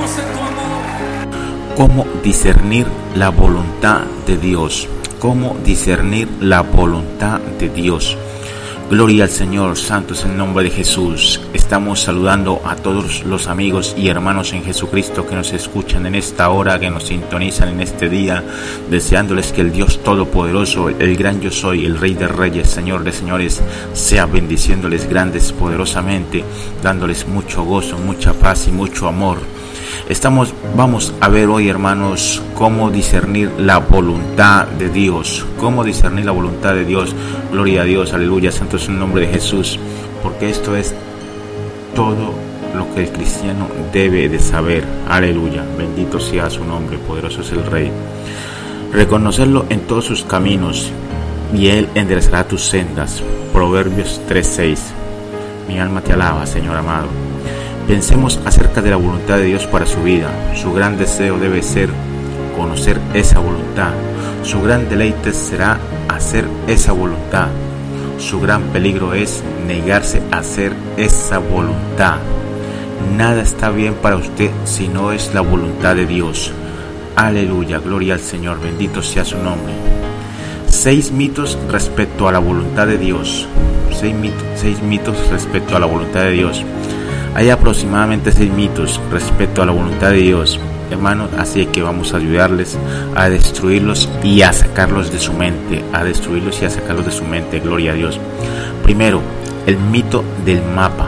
¿Cómo discernir la voluntad de Dios? ¿Cómo discernir la voluntad de Dios? Gloria al Señor, santo es el nombre de Jesús. Estamos saludando a todos los amigos y hermanos en Jesucristo que nos escuchan en esta hora, que nos sintonizan en este día, deseándoles que el Dios Todopoderoso, el gran yo soy, el Rey de Reyes, Señor de Señores, sea bendiciéndoles grandes, poderosamente, dándoles mucho gozo, mucha paz y mucho amor. Vamos a ver hoy, hermanos, cómo discernir la voluntad de Dios. Cómo discernir la voluntad de Dios. Gloria a Dios, aleluya, santo es el nombre de Jesús. Porque esto es todo lo que el cristiano debe de saber. Aleluya, bendito sea su nombre, poderoso es el Rey. Reconocerlo en todos sus caminos y Él enderezará tus sendas. Proverbios 3:6. Mi alma te alaba, Señor amado. Pensemos acerca de la voluntad de Dios para su vida. Su gran deseo debe ser conocer esa voluntad. Su gran deleite será hacer esa voluntad. Su gran peligro es negarse a hacer esa voluntad. Nada está bien para usted si no es la voluntad de Dios. Aleluya, gloria al Señor, bendito sea su nombre. 6 mitos respecto a la voluntad de Dios. 6 mitos respecto a la voluntad de Dios. Hay aproximadamente 6 mitos respecto a la voluntad de Dios, hermanos, así que vamos a ayudarles a destruirlos y a sacarlos de su mente, gloria a Dios. Primero, el mito del mapa,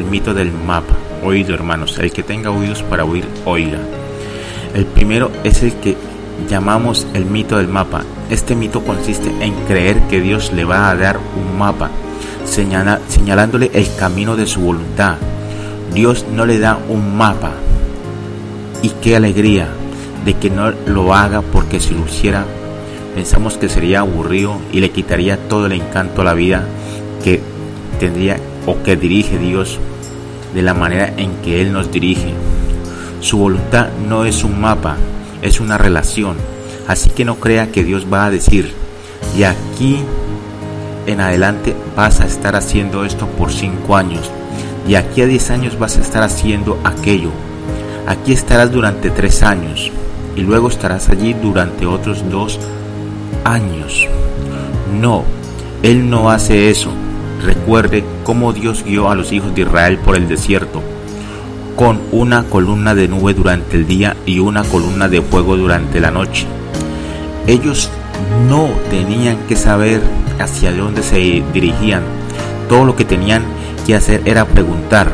oído, hermanos, el que tenga oídos para oír, oiga. El primero es el que llamamos el mito del mapa. Este mito consiste en creer que Dios le va a dar un mapa, señalándole el camino de su voluntad. Dios no le da un mapa, y qué alegría de que no lo haga, porque si lo hiciera pensamos que sería aburrido y le quitaría todo el encanto a la vida que tendría o que dirige Dios de la manera en que Él nos dirige. Su voluntad no es un mapa, es una relación, así que no crea que Dios va a decir: de aquí en adelante vas a estar haciendo esto por 5 años. Y aquí a 10 años vas a estar haciendo aquello. Aquí estarás durante 3 años y luego estarás allí durante otros 2 años. No, Él no hace eso. Recuerde cómo Dios guió a los hijos de Israel por el desierto, con una columna de nube durante el día y una columna de fuego durante la noche. Ellos no tenían que saber hacia dónde se dirigían. Todo lo que tenían que hacer era preguntar: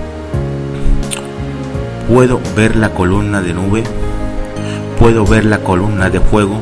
¿puedo ver la columna de nube? ¿Puedo ver la columna de fuego?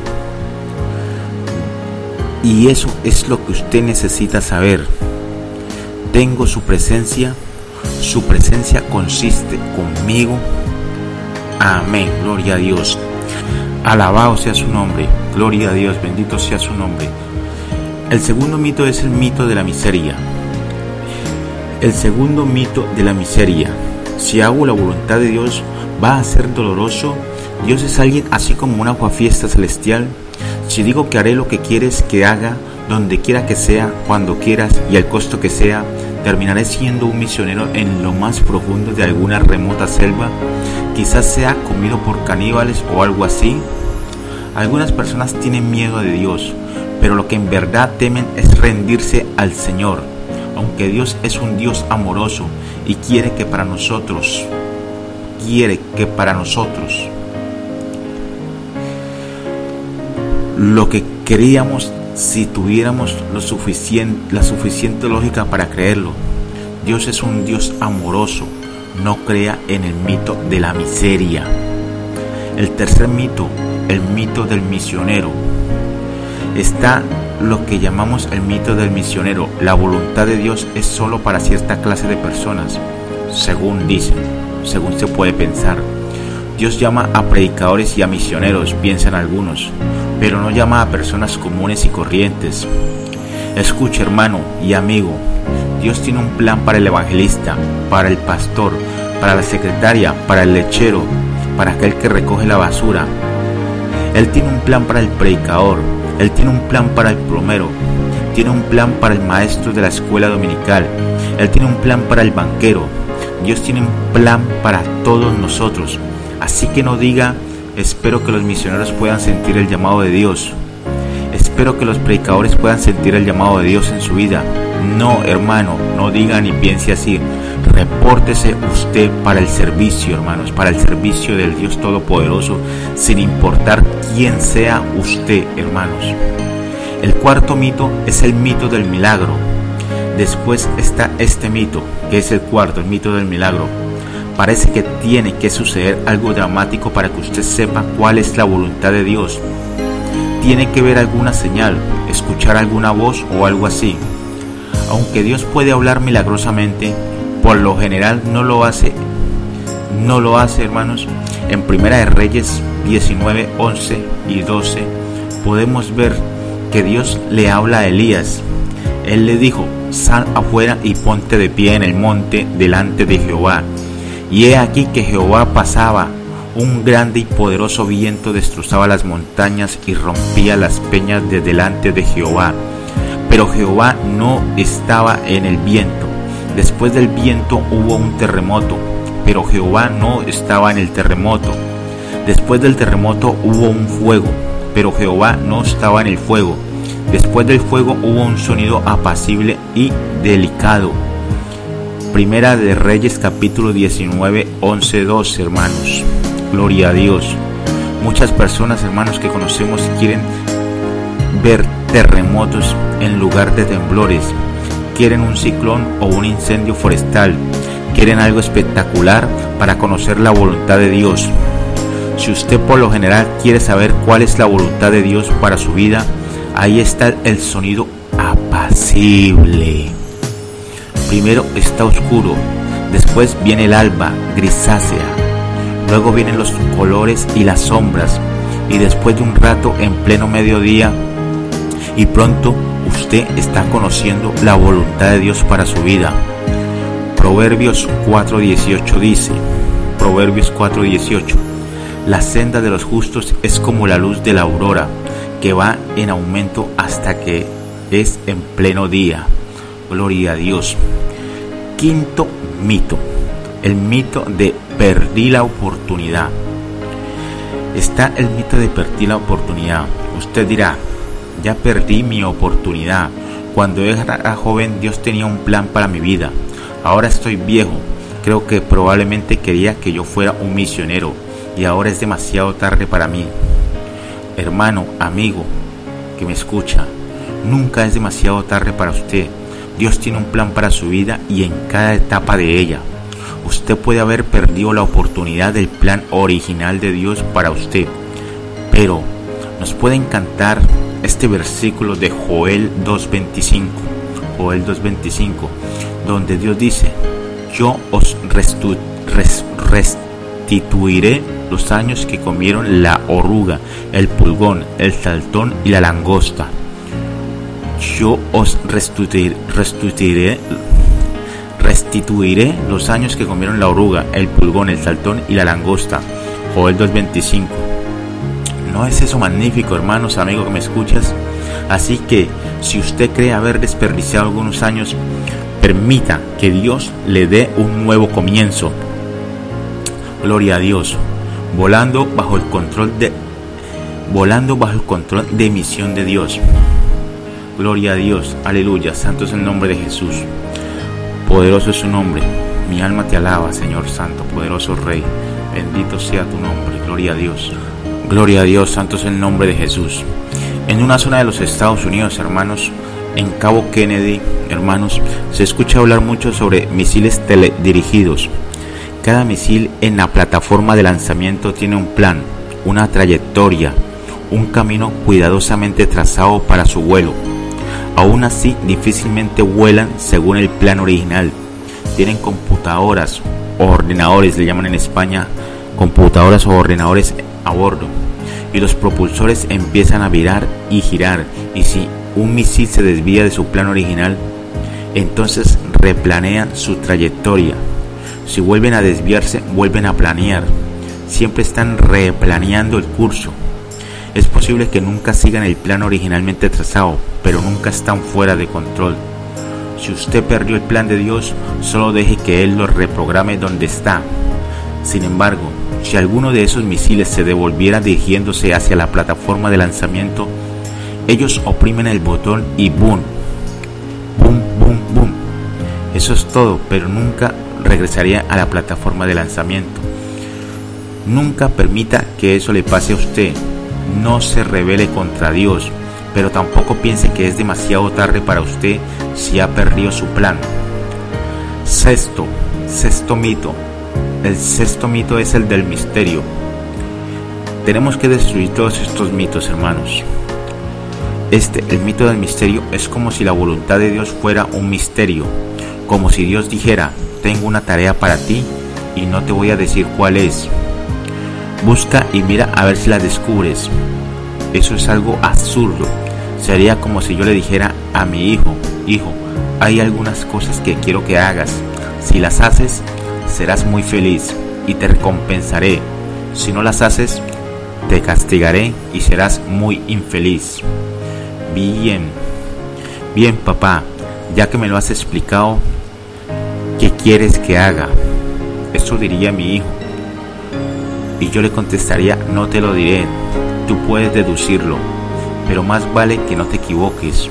Y eso es lo que usted necesita saber. Tengo su presencia consiste conmigo. Amén, gloria a Dios. Alabado sea su nombre, gloria a Dios, bendito sea su nombre. El segundo mito es el mito de la miseria. El segundo mito de la miseria. Si hago la voluntad de Dios, va a ser doloroso. Dios es alguien así como una aguafiesta celestial. Si digo que haré lo que quieres que haga, donde quiera que sea, cuando quieras y al costo que sea, terminaré siendo un misionero en lo más profundo de alguna remota selva. Quizás sea comido por caníbales o algo así. Algunas personas tienen miedo de Dios, pero lo que en verdad temen es rendirse al Señor. Aunque Dios es un Dios amoroso y quiere que para nosotros lo que queríamos, si tuviéramos la suficiente lógica para creerlo. Dios es un Dios amoroso. No crea en el mito de la miseria. El tercer mito, el mito del misionero. Está lo que llamamos el mito del misionero. La voluntad de Dios es solo para cierta clase de personas, según dicen, según se puede pensar. Dios llama a predicadores y a misioneros, piensan algunos, pero no llama a personas comunes y corrientes. Escucha, hermano y amigo, Dios tiene un plan para el evangelista, para el pastor, para la secretaria, para el lechero, para aquel que recoge la basura. Él tiene un plan para el predicador, Él tiene un plan para el plomero, tiene un plan para el maestro de la escuela dominical, Él tiene un plan para el banquero. Dios tiene un plan para todos nosotros. Así que no diga, espero que los misioneros puedan sentir el llamado de Dios. Espero que los predicadores puedan sentir el llamado de Dios en su vida. No, hermano, no diga ni piense así. Repórtese usted para el servicio, hermanos, para el servicio del Dios Todopoderoso, sin importar quién sea usted, hermanos. El cuarto mito es el mito del milagro. Después está este mito, que es el cuarto, el mito del milagro. Parece que tiene que suceder algo dramático para que usted sepa cuál es la voluntad de Dios. Tiene que ver alguna señal, escuchar alguna voz o algo así. Aunque Dios puede hablar milagrosamente, por lo general no lo hace, hermanos. En Primera de Reyes 19, 11 y 12 podemos ver que Dios le habla a Elías. Él le dijo, sal afuera y ponte de pie en el monte delante de Jehová. Y he aquí que Jehová pasaba. Un grande y poderoso viento destrozaba las montañas y rompía las peñas de delante de Jehová. Pero Jehová no estaba en el viento. Después del viento hubo un terremoto, pero Jehová no estaba en el terremoto. Después del terremoto hubo un fuego, pero Jehová no estaba en el fuego. Después del fuego hubo un sonido apacible y delicado. Primera de Reyes capítulo 19, 11, 12, hermanos. Gloria a Dios. Muchas personas, hermanos, que conocemos quieren ver terremotos en lugar de temblores. Quieren un ciclón o un incendio forestal. Quieren algo espectacular para conocer la voluntad de Dios. Si usted por lo general quiere saber cuál es la voluntad de Dios para su vida, ahí está el sonido apacible. Primero está oscuro, después viene el alba grisácea, luego vienen los colores y las sombras, y después de un rato en pleno mediodía, y pronto usted está conociendo la voluntad de Dios para su vida. Proverbios 4:18 dice, Proverbios 4:18, la senda de los justos es como la luz de la aurora, que va en aumento hasta que es en pleno día. Gloria a Dios. Quinto mito, el mito de perdí la oportunidad. Está el mito de perdí la oportunidad. Usted dirá, ya perdí mi oportunidad. Cuando era joven Dios tenía un plan para mi vida. Ahora estoy viejo. Creo que probablemente quería que yo fuera un misionero y ahora es demasiado tarde para mí. Hermano, amigo que me escucha, nunca es demasiado tarde para usted. Dios tiene un plan para su vida y en cada etapa de ella. Usted puede haber perdido la oportunidad del plan original de Dios para usted, pero nos puede encantar este versículo de Joel 2:25, donde Dios dice, yo os restituiré los años que comieron la oruga, el pulgón, el saltón y la langosta. Yo os restituiré los años que comieron la oruga, el pulgón, el saltón y la langosta. Joel 2:25. ¿No es eso magnífico, hermanos, amigos que me escuchas? Así que, si usted cree haber desperdiciado algunos años, permita que Dios le dé un nuevo comienzo. Gloria a Dios. Volando bajo el control de misión de Dios. Gloria a Dios, aleluya, santo es el nombre de Jesús. Poderoso es su nombre. Mi alma te alaba, Señor Santo, poderoso Rey. Bendito sea tu nombre. Gloria a Dios. Gloria a Dios, santo es el nombre de Jesús. En una zona de los Estados Unidos, hermanos, en Cabo Kennedy, hermanos, se escucha hablar mucho sobre misiles teledirigidos. Cada misil en la plataforma de lanzamiento tiene un plan, una trayectoria, un camino cuidadosamente trazado para su vuelo. Aún así, difícilmente vuelan según el plan original. Tienen computadoras o ordenadores, le llaman en España, computadoras o ordenadores a bordo. Y los propulsores empiezan a virar y girar. Y si un misil se desvía de su plan original, entonces replanean su trayectoria. Si vuelven a desviarse, vuelven a planear. Siempre están replaneando el curso. Es posible que nunca sigan el plan originalmente trazado, pero nunca están fuera de control. Si usted perdió el plan de Dios, solo deje que Él lo reprograme donde está. Sin embargo, si alguno de esos misiles se devolviera dirigiéndose hacia la plataforma de lanzamiento, ellos oprimen el botón y ¡boom! ¡Boom, boom, boom! Eso es todo, pero nunca regresaría a la plataforma de lanzamiento. Nunca permita que eso le pase a usted. No se rebele contra Dios, pero tampoco piense que es demasiado tarde para usted si ha perdido su plan. Sexto mito. El sexto mito es el del misterio. Tenemos que destruir todos estos mitos, hermanos. El mito del misterio es como si la voluntad de Dios fuera un misterio, como si Dios dijera: tengo una tarea para ti y no te voy a decir cuál es. Busca y mira a ver si la descubres. Eso es algo absurdo. Sería como si yo le dijera a mi hijo: hijo, hay algunas cosas que quiero que hagas. Si las haces, serás muy feliz y te recompensaré. Si no las haces, te castigaré y serás muy infeliz. Bien, papá, ya que me lo has explicado, ¿qué quieres que haga? Eso diría mi hijo. Y yo le contestaría: no te lo diré, tú puedes deducirlo, pero más vale que no te equivoques.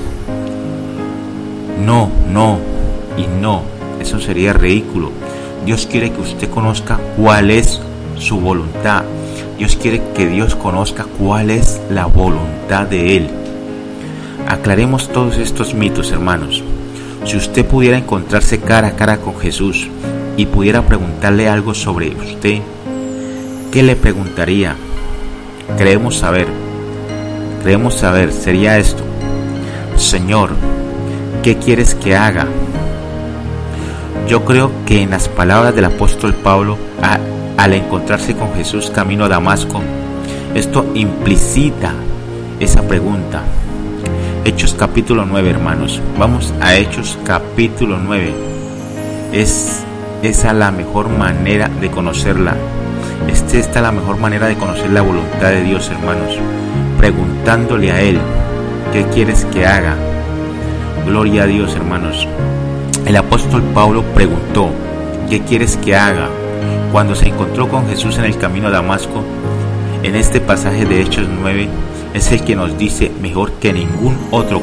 No, eso sería ridículo. Dios quiere que usted conozca cuál es su voluntad. Dios quiere que Dios conozca cuál es la voluntad de Él. Aclaremos todos estos mitos, hermanos. Si usted pudiera encontrarse cara a cara con Jesús y pudiera preguntarle algo sobre usted, ¿qué le preguntaría? Queremos saber, sería esto: Señor, ¿qué quieres que haga? Yo creo que en las palabras del apóstol Pablo, al encontrarse con Jesús camino a Damasco, esto implicita esa pregunta. Hechos capítulo 9, hermanos. Vamos a Hechos capítulo 9. Es esa la mejor manera de conocerla. Esta es la mejor manera de conocer la voluntad de Dios, hermanos. Preguntándole a Él: ¿qué quieres que haga? Gloria a Dios, hermanos. El apóstol Pablo preguntó: ¿qué quieres que haga? Cuando se encontró con Jesús en el camino a Damasco. En este pasaje de Hechos 9 es el que nos dice mejor que ningún otro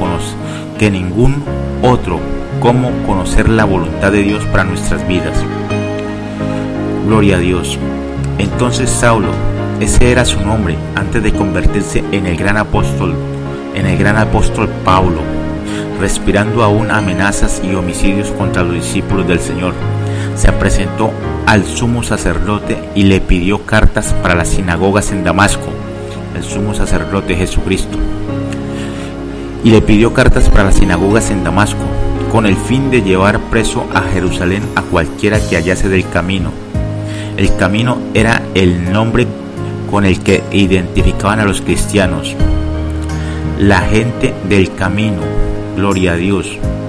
cómo conocer la voluntad de Dios para nuestras vidas. Gloria a Dios. Entonces Saulo, ese era su nombre antes de convertirse en el gran apóstol Pablo, respirando aún amenazas y homicidios contra los discípulos del Señor, se presentó al sumo sacerdote y le pidió cartas para las sinagogas en Damasco. El sumo sacerdote Jesucristo. Y le pidió cartas para las sinagogas en Damasco, con el fin de llevar preso a Jerusalén a cualquiera que hallase del camino. El camino era el nombre con el que identificaban a los cristianos. La gente del camino. Gloria a Dios.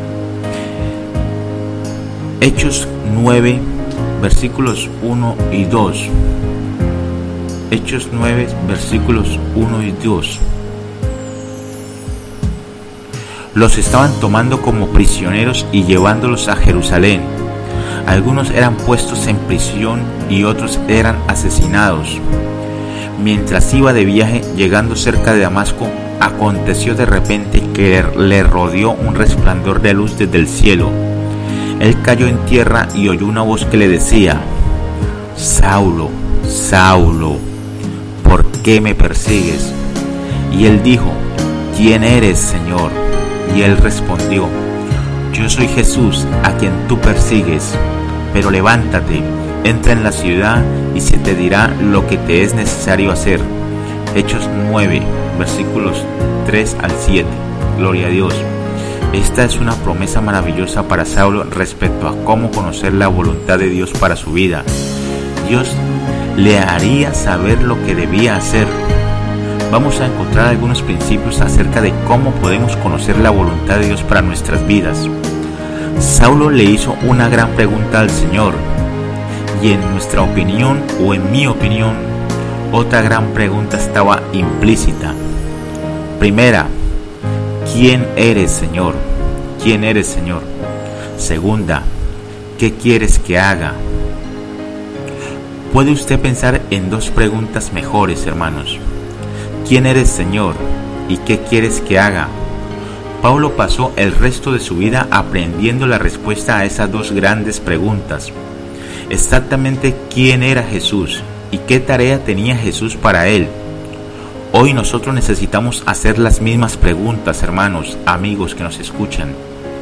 Hechos 9, versículos 1 y 2. Hechos 9, versículos 1 y 2. Los estaban tomando como prisioneros y llevándolos a Jerusalén. Algunos eran puestos en prisión y otros eran asesinados. Mientras iba de viaje, llegando cerca de Damasco, aconteció de repente que le rodeó un resplandor de luz desde el cielo. Él cayó en tierra y oyó una voz que le decía: Saulo, Saulo, ¿por qué me persigues? Y él dijo: ¿quién eres, Señor? Y él respondió: yo soy Jesús, a quien tú persigues. Pero levántate, entra en la ciudad y se te dirá lo que te es necesario hacer. Hechos 9, versículos 3 al 7. Gloria a Dios. Esta es una promesa maravillosa para Saulo respecto a cómo conocer la voluntad de Dios para su vida. Dios le haría saber lo que debía hacer. Vamos a encontrar algunos principios acerca de cómo podemos conocer la voluntad de Dios para nuestras vidas. Saulo le hizo una gran pregunta al Señor, y en nuestra opinión, o en mi opinión, otra gran pregunta estaba implícita. Primera: ¿quién eres, Señor? ¿Quién eres, Señor? Segunda, ¿qué quieres que haga? Puede usted pensar en dos preguntas mejores, hermanos. ¿Quién eres, Señor? ¿Y qué quieres que haga? Pablo pasó el resto de su vida aprendiendo la respuesta a esas dos grandes preguntas. Exactamente quién era Jesús y qué tarea tenía Jesús para él. Hoy nosotros necesitamos hacer las mismas preguntas, hermanos, amigos que nos escuchan.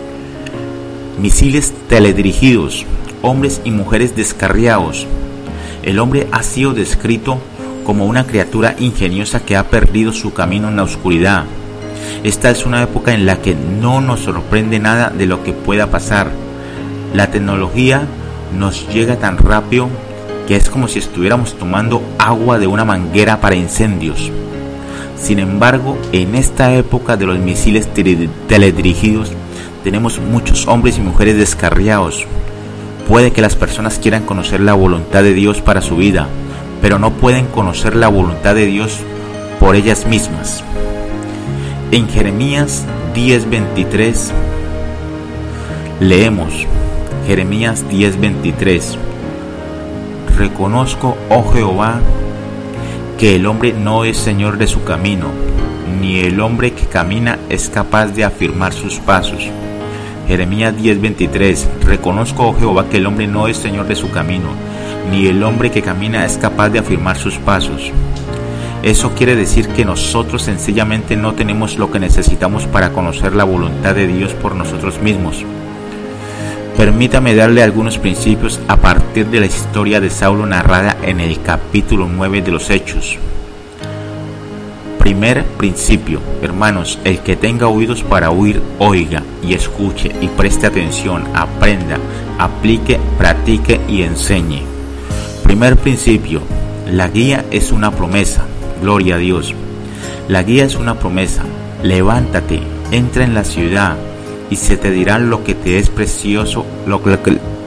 Misiles teledirigidos, hombres y mujeres descarriados. El hombre ha sido descrito como una criatura ingeniosa que ha perdido su camino en la oscuridad. Esta es una época en la que no nos sorprende nada de lo que pueda pasar. La tecnología nos llega tan rápido que es como si estuviéramos tomando agua de una manguera para incendios. Sin embargo, en esta época de los misiles teledirigidos, tenemos muchos hombres y mujeres descarriados. Puede que las personas quieran conocer la voluntad de Dios para su vida, pero no pueden conocer la voluntad de Dios por ellas mismas. En Jeremías 10:23 leemos, Jeremías 10:23: Reconozco, oh Jehová, que el hombre no es señor de su camino, ni el hombre que camina es capaz de afirmar sus pasos. Jeremías 10:23: Reconozco, oh Jehová, que el hombre no es señor de su camino, ni el hombre que camina es capaz de afirmar sus pasos. Eso quiere decir que nosotros sencillamente no tenemos lo que necesitamos para conocer la voluntad de Dios por nosotros mismos. Permítame darle algunos principios a partir de la historia de Saulo narrada en el capítulo 9 de los Hechos. Primer principio, hermanos: el que tenga oídos para oír, oiga y escuche y preste atención, aprenda, aplique, practique y enseñe. Primer principio: la guía es una promesa. Gloria a Dios. La guía es una promesa. Levántate, entra en la ciudad y se te dirá lo que te es precioso, lo que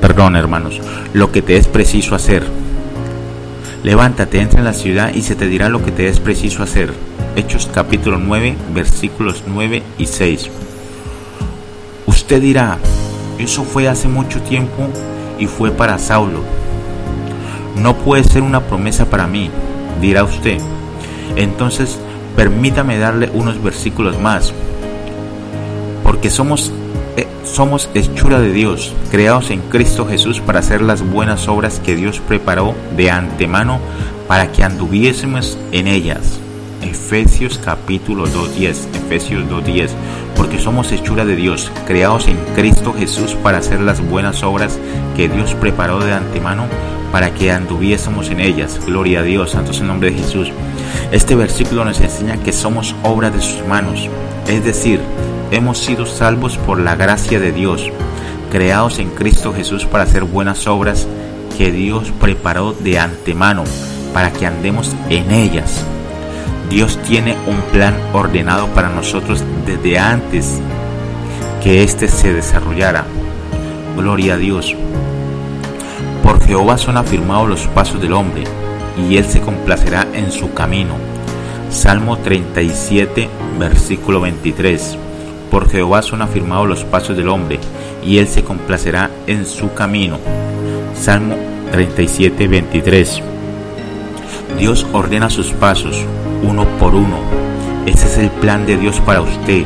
te es preciso hacer. Levántate, entra en la ciudad y se te dirá lo que te es preciso hacer. Hechos capítulo 9, versículos 9 y 6. Usted dirá, eso fue hace mucho tiempo y fue para Saulo. No puede ser una promesa para mí, dirá usted. Entonces, permítame darle unos versículos más. Porque somos hechura de Dios, creados en Cristo Jesús para hacer las buenas obras que Dios preparó de antemano para que anduviésemos en ellas. Efesios capítulo 2:10, Efesios 2:10. Porque somos hechura de Dios, creados en Cristo Jesús para hacer las buenas obras que Dios preparó de antemano para que anduviésemos en ellas. Gloria a Dios, santo es el nombre de Jesús. Este versículo nos enseña que somos obra de sus manos, es decir, hemos sido salvos por la gracia de Dios, creados en Cristo Jesús para hacer buenas obras que Dios preparó de antemano para que andemos en ellas. Dios tiene un plan ordenado para nosotros desde antes que éste se desarrollara. Gloria a Dios. Por Jehová son afirmados los pasos del hombre, y él se complacerá en su camino. Salmo 37, versículo 23. Por Jehová son afirmados los pasos del hombre, y él se complacerá en su camino. Salmo 37, 23. Dios ordena sus pasos, uno por uno. Ese es el plan de Dios para usted.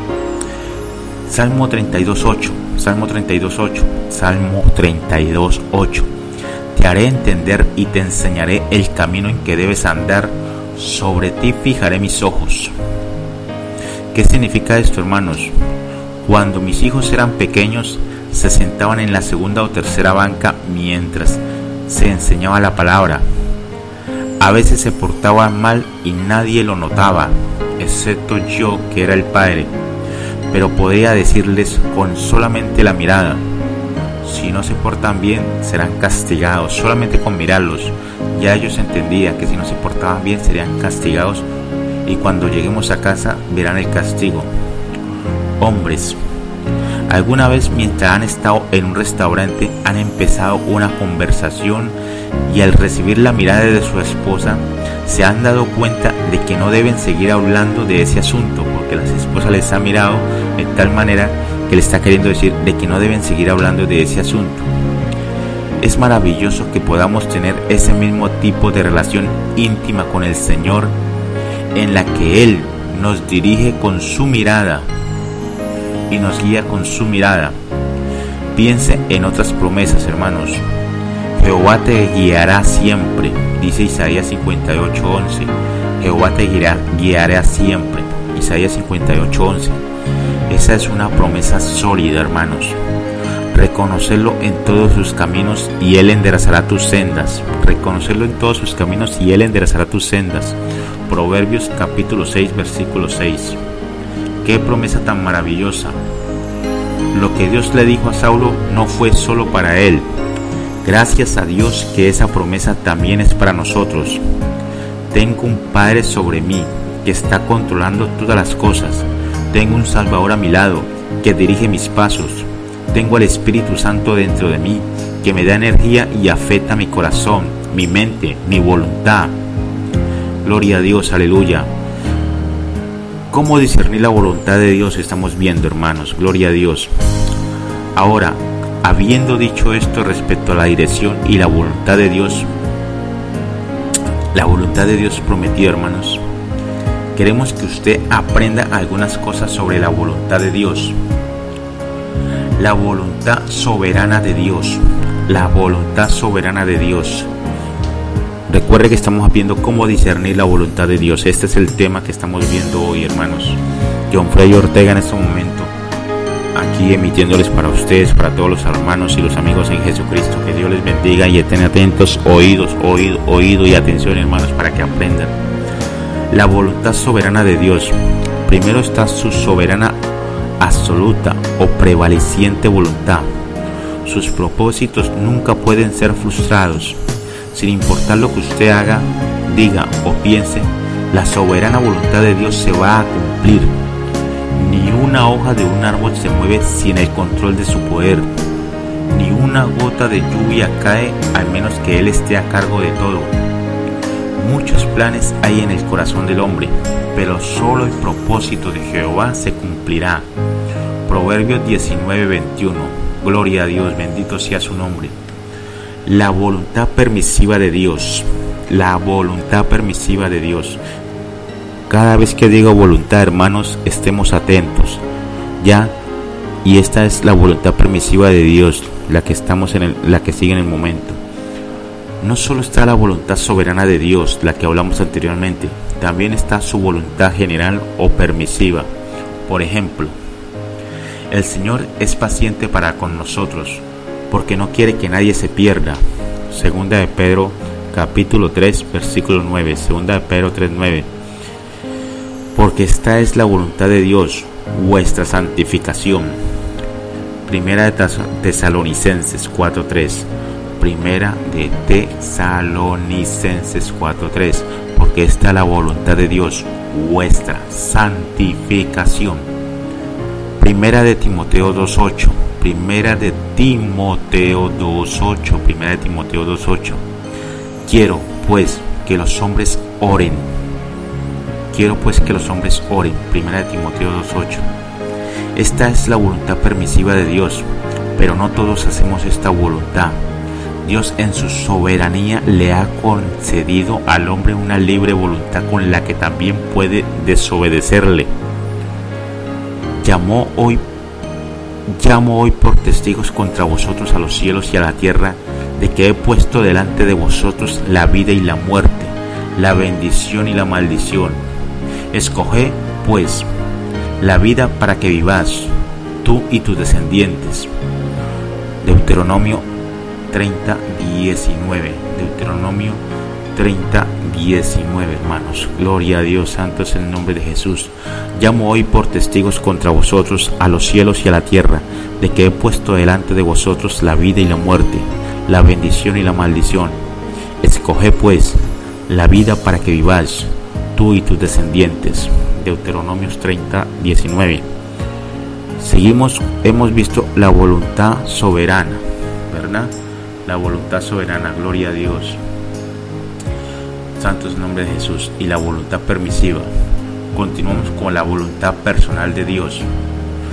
Salmo 32:8. Salmo 32:8. Salmo 32:8. Te haré entender y te enseñaré el camino en que debes andar. Sobre ti fijaré mis ojos. ¿Qué significa esto, hermanos? Cuando mis hijos eran pequeños, se sentaban en la segunda o tercera banca mientras se enseñaba la palabra. A veces se portaban mal y nadie lo notaba, excepto yo, que era el padre, pero podía decirles con solamente la mirada: si no se portan bien, serán castigados. Solamente con mirarlos, ya ellos entendían que si no se portaban bien, serían castigados, y cuando lleguemos a casa, verán el castigo. Hombres, ¿alguna vez mientras han estado en un restaurante han empezado una conversación y al recibir la mirada de su esposa se han dado cuenta de que no deben seguir hablando de ese asunto porque la esposa les ha mirado de tal manera que le está queriendo decir de que no deben seguir hablando de ese asunto. Es maravilloso que podamos tener ese mismo tipo de relación íntima con el Señor, en la que Él nos dirige con su mirada y nos guía con su mirada. Piense en otras promesas, hermanos. Jehová te guiará siempre, dice Isaías 58:11. Jehová te guiará siempre, Isaías 58:11. Esa es una promesa sólida, hermanos. Reconocerlo en todos sus caminos y Él enderezará tus sendas. Reconocerlo en todos sus caminos y Él enderezará tus sendas. Proverbios capítulo 6, versículo 6. Qué promesa tan maravillosa. Lo que Dios le dijo a Saulo no fue solo para él. Gracias a Dios que esa promesa también es para nosotros. Tengo un Padre sobre mí que está controlando todas las cosas. Tengo un Salvador a mi lado que dirige mis pasos. Tengo al Espíritu Santo dentro de mí que me da energía y afecta mi corazón, mi mente, mi voluntad. Gloria a Dios, aleluya. ¿Cómo discernir la voluntad de Dios? Estamos viendo, hermanos, gloria a Dios. Ahora, habiendo dicho esto respecto a la dirección y la voluntad de Dios prometida, hermanos, queremos que usted aprenda algunas cosas sobre la voluntad de Dios. La voluntad soberana de Dios. La voluntad soberana de Dios. Recuerde que estamos viendo cómo discernir la voluntad de Dios. Este es el tema que estamos viendo hoy, hermanos. John Freddy Ortega en este momento, aquí emitiéndoles para ustedes, para todos los hermanos y los amigos en Jesucristo. Que Dios les bendiga y estén atentos, oído y atención, hermanos, para que aprendan. La voluntad soberana de Dios. Primero está su soberana absoluta o prevaleciente voluntad. Sus propósitos nunca pueden ser frustrados. Sin importar lo que usted haga, diga o piense, la soberana voluntad de Dios se va a cumplir. Ni una hoja de un árbol se mueve sin el control de su poder. Ni una gota de lluvia cae al menos que Él esté a cargo de todo. Muchos planes hay en el corazón del hombre, pero solo el propósito de Jehová se cumplirá. Proverbios 19:21. Gloria a Dios, bendito sea su nombre. La voluntad permisiva de Dios. La voluntad permisiva de Dios. Cada vez que digo voluntad, hermanos, estemos atentos. Ya, y esta es la voluntad permisiva de Dios, la que sigue en el momento. No solo está la voluntad soberana de Dios, la que hablamos anteriormente, también está su voluntad general o permisiva. Por ejemplo, el Señor es paciente para con nosotros, porque no quiere que nadie se pierda. Segunda de Pedro capítulo 3 versículo 9. Segunda de Pedro 3:9. Porque esta es la voluntad de Dios, vuestra santificación. Primera de Tesalonicenses 4:3. Primera de Tesalonicenses 4:3. Porque esta es la voluntad de Dios, vuestra santificación. Primera de Timoteo 2:8. Primera de Timoteo 2:8. Quiero pues que los hombres oren. Primera de Timoteo 2:8. Esta es la voluntad permisiva de Dios, pero no todos hacemos esta voluntad. Dios en su soberanía le ha concedido al hombre una libre voluntad con la que también puede desobedecerle. Llamo hoy por testigos contra vosotros a los cielos y a la tierra, de que he puesto delante de vosotros la vida y la muerte, la bendición y la maldición. Escoged, pues, la vida para que vivas, tú y tus descendientes. Deuteronomio 30:19. Deuteronomio 30:19, hermanos. Gloria a Dios, santo es el nombre de Jesús. Llamo hoy por testigos contra vosotros a los cielos y a la tierra, de que he puesto delante de vosotros la vida y la muerte, la bendición y la maldición. Escoged pues la vida para que viváis, tú y tus descendientes. Deuteronomio 30:19. Seguimos, hemos visto la voluntad soberana, ¿verdad? La voluntad soberana, gloria a Dios. Santo es el nombre de Jesús. Y la voluntad permisiva. Continuamos con la voluntad personal de Dios.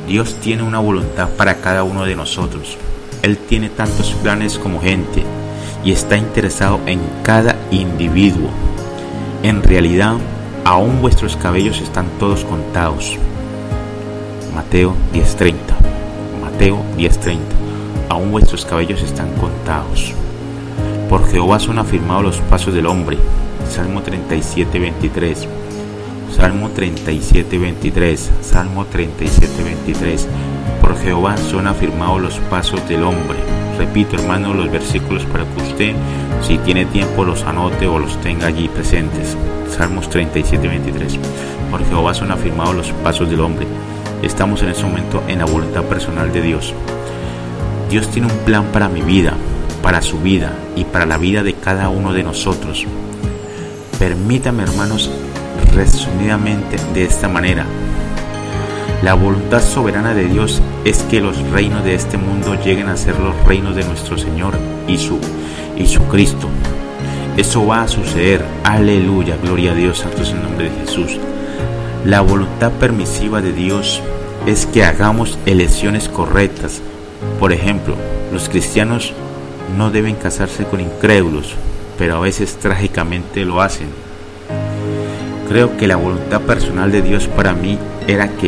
Dios tiene una voluntad para cada uno de nosotros. Él tiene tantos planes como gente y está interesado en cada individuo. En realidad, aún vuestros cabellos están todos contados. Mateo 10:30. Mateo 10:30. Aún vuestros cabellos están contados. Por Jehová son afirmados los pasos del hombre. Salmo 37:23. Salmo 37:23. Salmo 37:23. Por Jehová son afirmados los pasos del hombre. Repito, hermano, los versículos para que usted, si tiene tiempo, los anote o los tenga allí presentes. Salmos 37:23. Por Jehová son afirmados los pasos del hombre. Estamos en ese momento en la voluntad personal de Dios. Dios tiene un plan para mi vida, para su vida y para la vida de cada uno de nosotros. Permítame, hermanos, resumidamente de esta manera. La voluntad soberana de Dios es que los reinos de este mundo lleguen a ser los reinos de nuestro Señor y su Cristo. Eso va a suceder. Aleluya, gloria a Dios, santo es el nombre de Jesús. La voluntad permisiva de Dios es que hagamos elecciones correctas. Por ejemplo, los cristianos no deben casarse con incrédulos, pero a veces trágicamente lo hacen. Creo que la voluntad personal de Dios para mí era que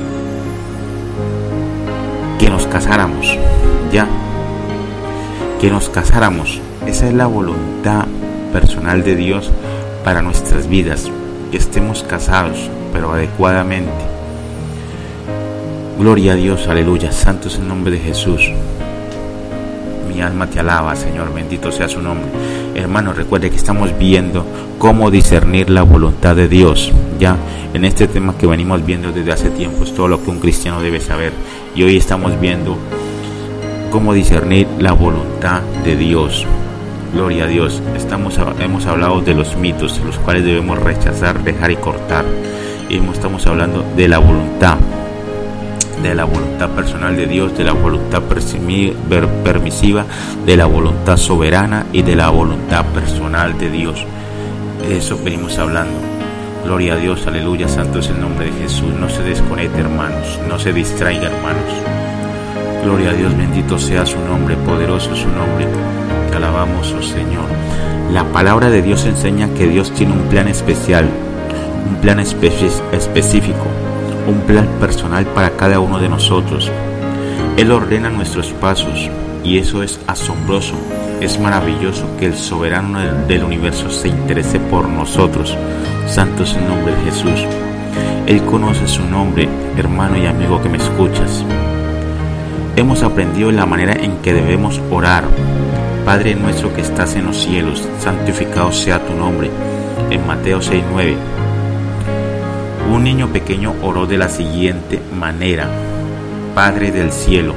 nos casáramos, que nos casáramos. Esa es la voluntad personal de Dios para nuestras vidas, que estemos casados, pero adecuadamente. Gloria a Dios, aleluya, santo es el nombre de Jesús. Mi alma te alaba, Señor, bendito sea su nombre. Hermanos, recuerde que estamos viendo cómo discernir la voluntad de Dios. Ya en este tema que venimos viendo desde hace tiempo, es todo lo que un cristiano debe saber. Y hoy estamos viendo cómo discernir la voluntad de Dios. Gloria a Dios. Hemos hablado de los mitos, los cuales debemos rechazar, dejar y cortar. Y estamos hablando de la voluntad personal de Dios, de la voluntad permisiva, de la voluntad soberana y de la voluntad personal de Dios. De eso venimos hablando. Gloria a Dios, aleluya, santo es el nombre de Jesús. No se desconecte, hermanos, no se distraiga, hermanos. Gloria a Dios, bendito sea su nombre, poderoso es su nombre. Te alabamos, oh Señor. La palabra de Dios enseña que Dios tiene un plan especial, un plan específico, un plan personal para cada uno de nosotros. Él ordena nuestros pasos y eso es asombroso. Es maravilloso que el soberano del universo se interese por nosotros. Santo es el nombre de Jesús. Él conoce su nombre, hermano y amigo que me escuchas. Hemos aprendido la manera en que debemos orar. Padre nuestro que estás en los cielos, santificado sea tu nombre. En Mateo 6:9. Un niño pequeño oró de la siguiente manera: Padre del cielo,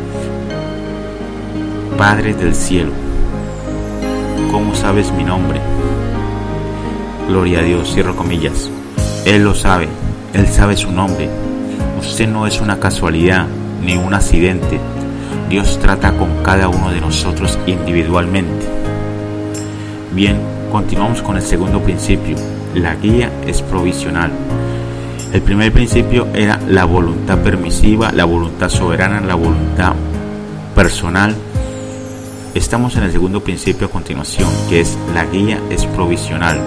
¿cómo sabes mi nombre? Gloria a Dios, cierro comillas. Él lo sabe, Él sabe su nombre. Usted no es una casualidad ni un accidente. Dios trata con cada uno de nosotros individualmente. Bien, continuamos con el segundo principio. La guía es provisional. El primer principio era la voluntad permisiva, la voluntad soberana, la voluntad personal. Estamos en el segundo principio a continuación, que es la guía es provisional.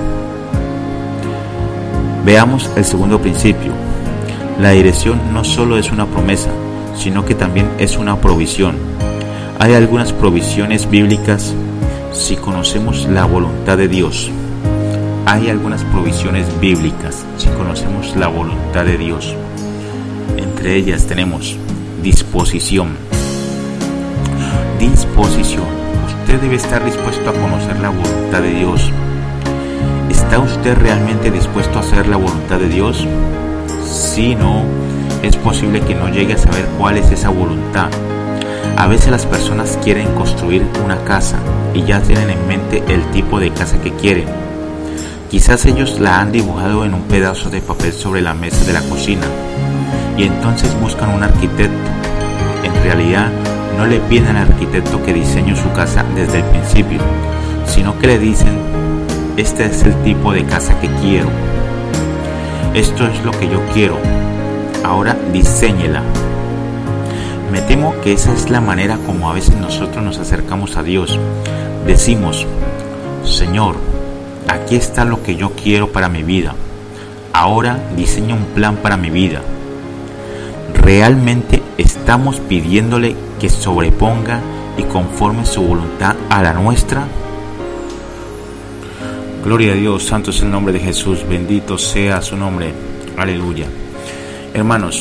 Veamos el segundo principio. La dirección no solo es una promesa, sino que también es una provisión. Hay algunas provisiones bíblicas si conocemos la voluntad de Dios. Hay algunas provisiones bíblicas si conocemos la voluntad de Dios. Entre ellas tenemos disposición. Usted debe estar dispuesto a conocer la voluntad de Dios. ¿Está usted realmente dispuesto a hacer la voluntad de Dios? Si no, es posible que no llegue a saber cuál es esa voluntad. A veces las personas quieren construir una casa y ya tienen en mente el tipo de casa que quieren. Quizás ellos la han dibujado en un pedazo de papel sobre la mesa de la cocina y entonces buscan un arquitecto. En realidad, no le piden al arquitecto que diseñe su casa desde el principio, sino que le dicen: este es el tipo de casa que quiero. Esto es lo que yo quiero. Ahora diséñela. Me temo que esa es la manera como a veces nosotros nos acercamos a Dios. Decimos: Señor, aquí está lo que yo quiero para mi vida. Ahora diseña un plan para mi vida. ¿Realmente estamos pidiéndole que sobreponga y conforme su voluntad a la nuestra? Gloria a Dios, santo es el nombre de Jesús, bendito sea su nombre, aleluya. Hermanos,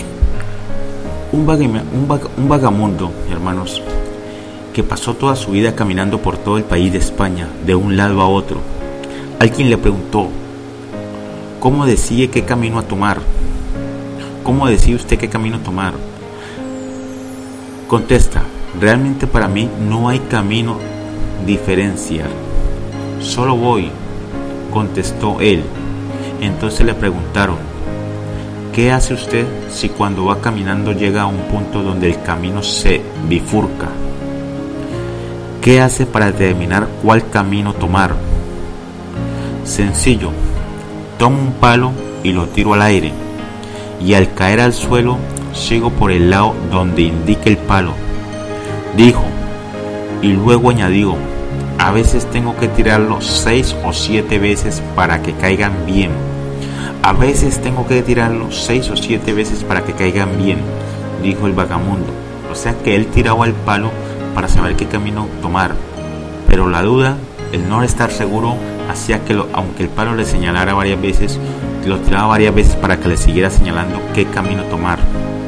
un vagamundo, hermanos, que pasó toda su vida caminando por todo el país de España, de un lado a otro. Alguien le preguntó: ¿cómo decide qué camino a tomar? ¿Cómo decide usted qué camino tomar? Contesta: realmente para mí no hay camino diferencial, solo voy, contestó él. Entonces le preguntaron: ¿qué hace usted si cuando va caminando llega a un punto donde el camino se bifurca? ¿Qué hace para determinar cuál camino tomar? Sencillo, tomo un palo y lo tiro al aire, y al caer al suelo sigo por el lado donde indique el palo, dijo, y luego añadió: a veces tengo que tirarlo 6 o 7 veces para que caigan bien. A veces tengo que tirarlo 6 o 7 veces para que caigan bien, dijo el vagamundo. O sea que él tiraba el palo para saber qué camino tomar, pero la duda, el no estar seguro, hacía que aunque el palo le señalara varias veces, lo tiraba varias veces para que le siguiera señalando qué camino tomar,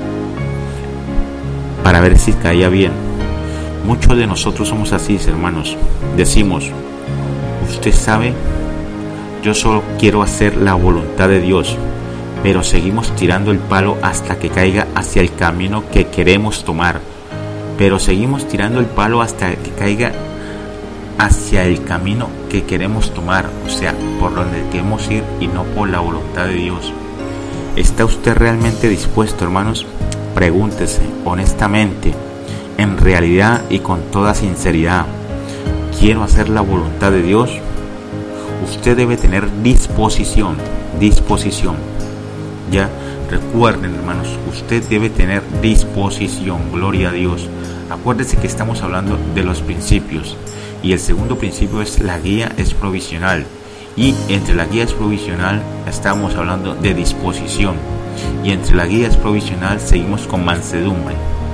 para ver si caía bien. Muchos de nosotros somos así, hermanos. Decimos: usted sabe, yo solo quiero hacer la voluntad de Dios, pero seguimos tirando el palo hasta que caiga hacia el camino que queremos tomar. Pero seguimos tirando el palo hasta que caiga hacia el camino que queremos tomar, o sea, por donde queremos ir y no por la voluntad de Dios. ¿Está usted realmente dispuesto, hermanos? Pregúntese honestamente, en realidad y con toda sinceridad: ¿quiero hacer la voluntad de Dios? Usted debe tener disposición. Ya, recuerden, hermanos, usted debe tener disposición, gloria a Dios. Acuérdese que estamos hablando de los principios, y el segundo principio es: la guía es provisional, y entre la guía es provisional estamos hablando de disposición, y entre la guía es provisional seguimos con mansedumbre.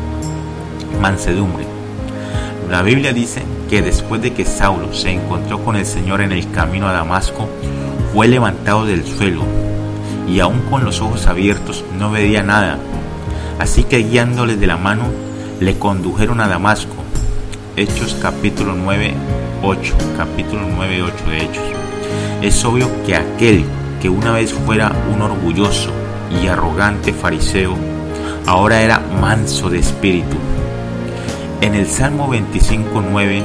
La Biblia dice que después de que Saulo se encontró con el Señor en el camino a Damasco, fue levantado del suelo, y aún con los ojos abiertos no veía nada. Así que guiándole de la mano, le condujeron a Damasco. Hechos capítulo 9:8 de Hechos. Es obvio que aquel que una vez fuera un orgulloso y arrogante fariseo, ahora era manso de espíritu. En el Salmo 25:9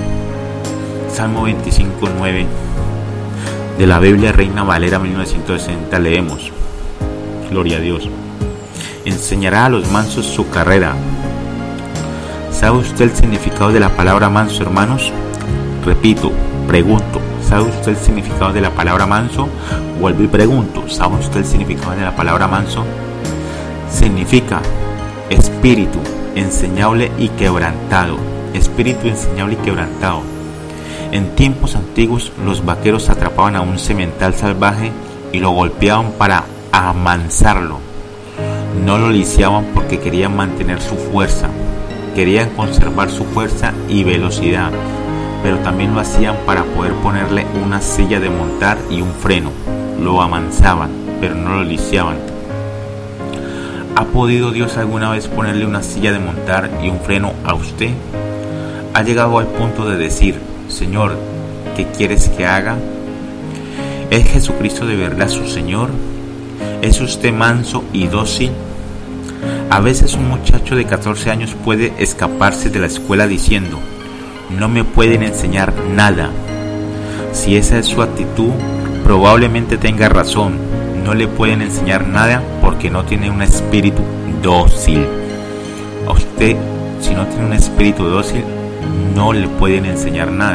de la Biblia Reina Valera 1960 leemos: gloria a Dios. Enseñará a los mansos su carrera. ¿Sabe usted el significado de la palabra manso, hermanos? Repito, pregunto, ¿sabe usted el significado de la palabra manso? Vuelvo y pregunto, ¿sabe usted el significado de la palabra manso? Significa espíritu enseñable y quebrantado. Espíritu enseñable y quebrantado. En tiempos antiguos, los vaqueros atrapaban a un semental salvaje y lo golpeaban para amansarlo. No lo lisiaban porque querían mantener su fuerza. Querían conservar su fuerza y velocidad, pero también lo hacían para poder ponerle una silla de montar y un freno. Lo amansaban, pero no lo lisiaban. ¿Ha podido Dios alguna vez ponerle una silla de montar y un freno a usted? ¿Ha llegado al punto de decir: Señor, ¿qué quieres que haga? ¿Es Jesucristo de verdad su Señor? ¿Es usted manso y dócil? A veces un muchacho de 14 años puede escaparse de la escuela diciendo: no me pueden enseñar nada. Si esa es su actitud, probablemente tenga razón. No le pueden enseñar nada porque no tiene un espíritu dócil. A usted, si no tiene un espíritu dócil, no le pueden enseñar nada.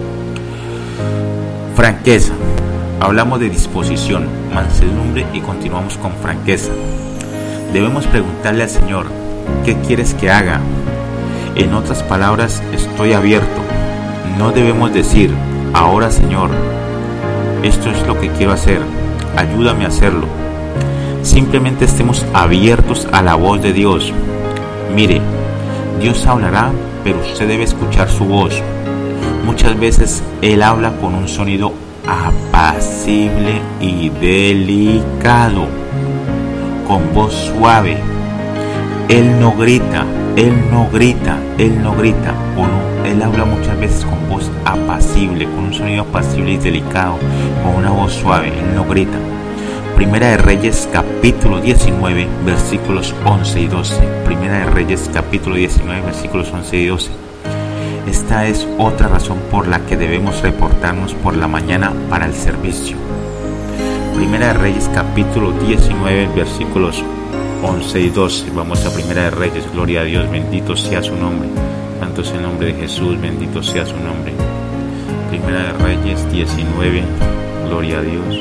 Franqueza. Hablamos de disposición, mansedumbre y continuamos con franqueza. Debemos preguntarle al Señor: ¿qué quieres que haga? En otras palabras, estoy abierto. No debemos decir, ahora Señor, esto es lo que quiero hacer, ayúdame a hacerlo. Simplemente estemos abiertos a la voz de Dios. Mire, Dios hablará, pero usted debe escuchar su voz. Muchas veces Él habla con un sonido apacible y delicado, con voz suave. Él no grita. Él habla muchas veces con voz apacible, con un sonido apacible y delicado, con una voz suave. Él no grita. Primera de Reyes capítulo 19 versículos 11 y 12. Primera de Reyes capítulo 19 versículos 11 y 12. Esta es otra razón por la que debemos reportarnos por la mañana para el servicio. Primera de Reyes capítulo 19 versículos 11 y 12. Vamos a Primera de Reyes. Gloria a Dios, bendito sea su nombre. Santo es el nombre de Jesús, bendito sea su nombre. Primera de Reyes 19. Gloria a Dios.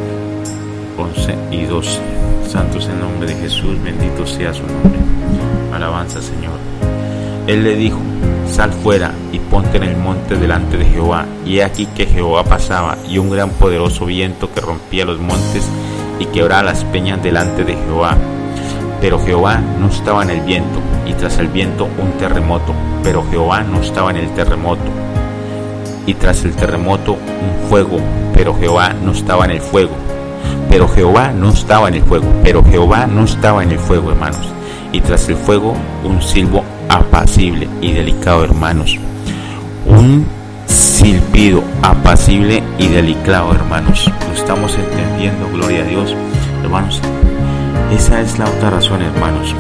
11 y 12. Santo es el nombre de Jesús, bendito sea su nombre. Alabanza, Señor. Él le dijo: sal fuera y ponte en el monte delante de Jehová. Y he aquí que Jehová pasaba, y un gran poderoso viento que rompía los montes y quebraba las peñas delante de Jehová. Pero Jehová no estaba en el viento, y tras el viento un terremoto. Pero Jehová no estaba en el terremoto, y tras el terremoto un fuego. Pero Jehová no estaba en el fuego. Pero Jehová no estaba en el fuego. Pero Jehová no estaba en el fuego, hermanos. Y tras el fuego un silbo apacible y delicado, hermanos. Un silbido apacible y delicado, hermanos. Lo estamos entendiendo, gloria a Dios, hermanos. Esa es la otra razón, hermanos.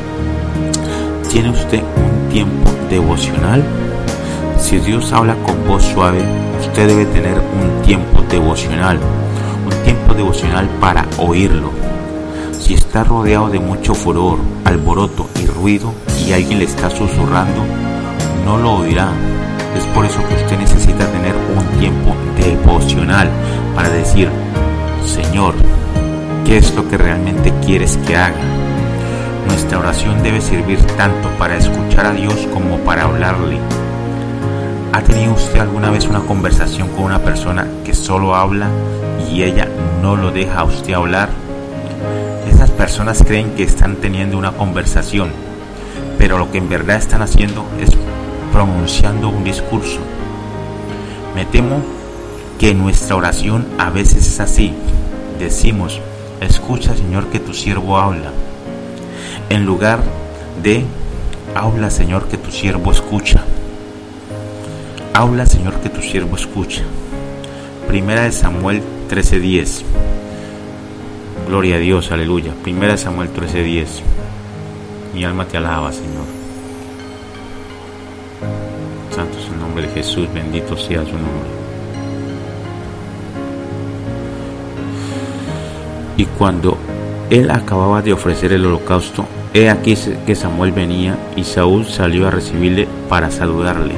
¿Tiene usted un tiempo devocional? Si Dios habla con voz suave, usted debe tener un tiempo devocional. Un tiempo devocional para oírlo. Si está rodeado de mucho furor, alboroto y ruido y alguien le está susurrando, no lo oirá. Es por eso que usted necesita tener un tiempo devocional para decir: Señor, ¿qué es lo que realmente quieres que haga? Nuestra oración debe servir tanto para escuchar a Dios como para hablarle. ¿Ha tenido usted alguna vez una conversación con una persona que solo habla y ella no lo deja a usted hablar? Esas personas creen que están teniendo una conversación, pero lo que en verdad están haciendo es pronunciando un discurso. Me temo que nuestra oración a veces es así. Decimos: escucha, Señor, que tu siervo habla, en lugar de habla, Señor, que tu siervo escucha. Habla, Señor, que tu siervo escucha. Primera de Samuel 13:10. Gloria a Dios, aleluya. Primera de Samuel 13:10. Mi alma te alaba, Señor. Santo es el nombre de Jesús, bendito sea su nombre. Y cuando él acababa de ofrecer el holocausto, he aquí que Samuel venía, y Saúl salió a recibirle para saludarle.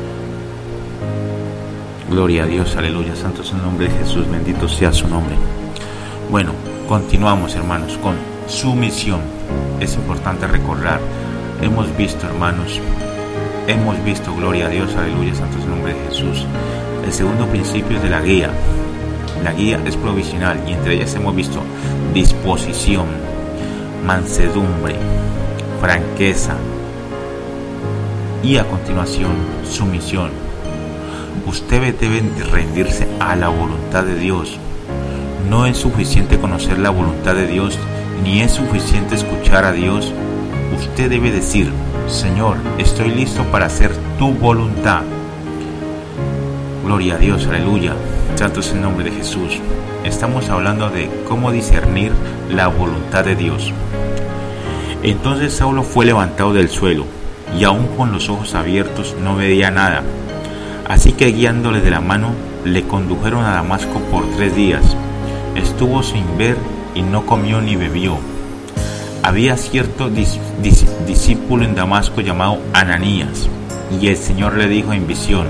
Gloria a Dios, aleluya. Santo es el nombre de Jesús, bendito sea su nombre. Bueno, continuamos, hermanos, con sumisión. Es importante recordar, hemos visto, hermanos, gloria a Dios, aleluya, santo es el nombre de Jesús. El segundo principio es de la guía. La guía es provisional y entre ellas hemos visto disposición, mansedumbre, franqueza y a continuación sumisión. Usted debe rendirse a la voluntad de Dios. No es suficiente conocer la voluntad de Dios, ni es suficiente escuchar a Dios. Usted debe decir: Señor, estoy listo para hacer tu voluntad. Gloria a Dios, aleluya. Santo es el nombre de Jesús. Estamos hablando de cómo discernir la voluntad de Dios. Entonces Saulo fue levantado del suelo, y aún con los ojos abiertos no veía nada. Así que guiándole de la mano, le condujeron a Damasco por 3 días. Estuvo sin ver y no comió ni bebió. Había cierto discípulo en Damasco llamado Ananías, y el Señor le dijo en visión,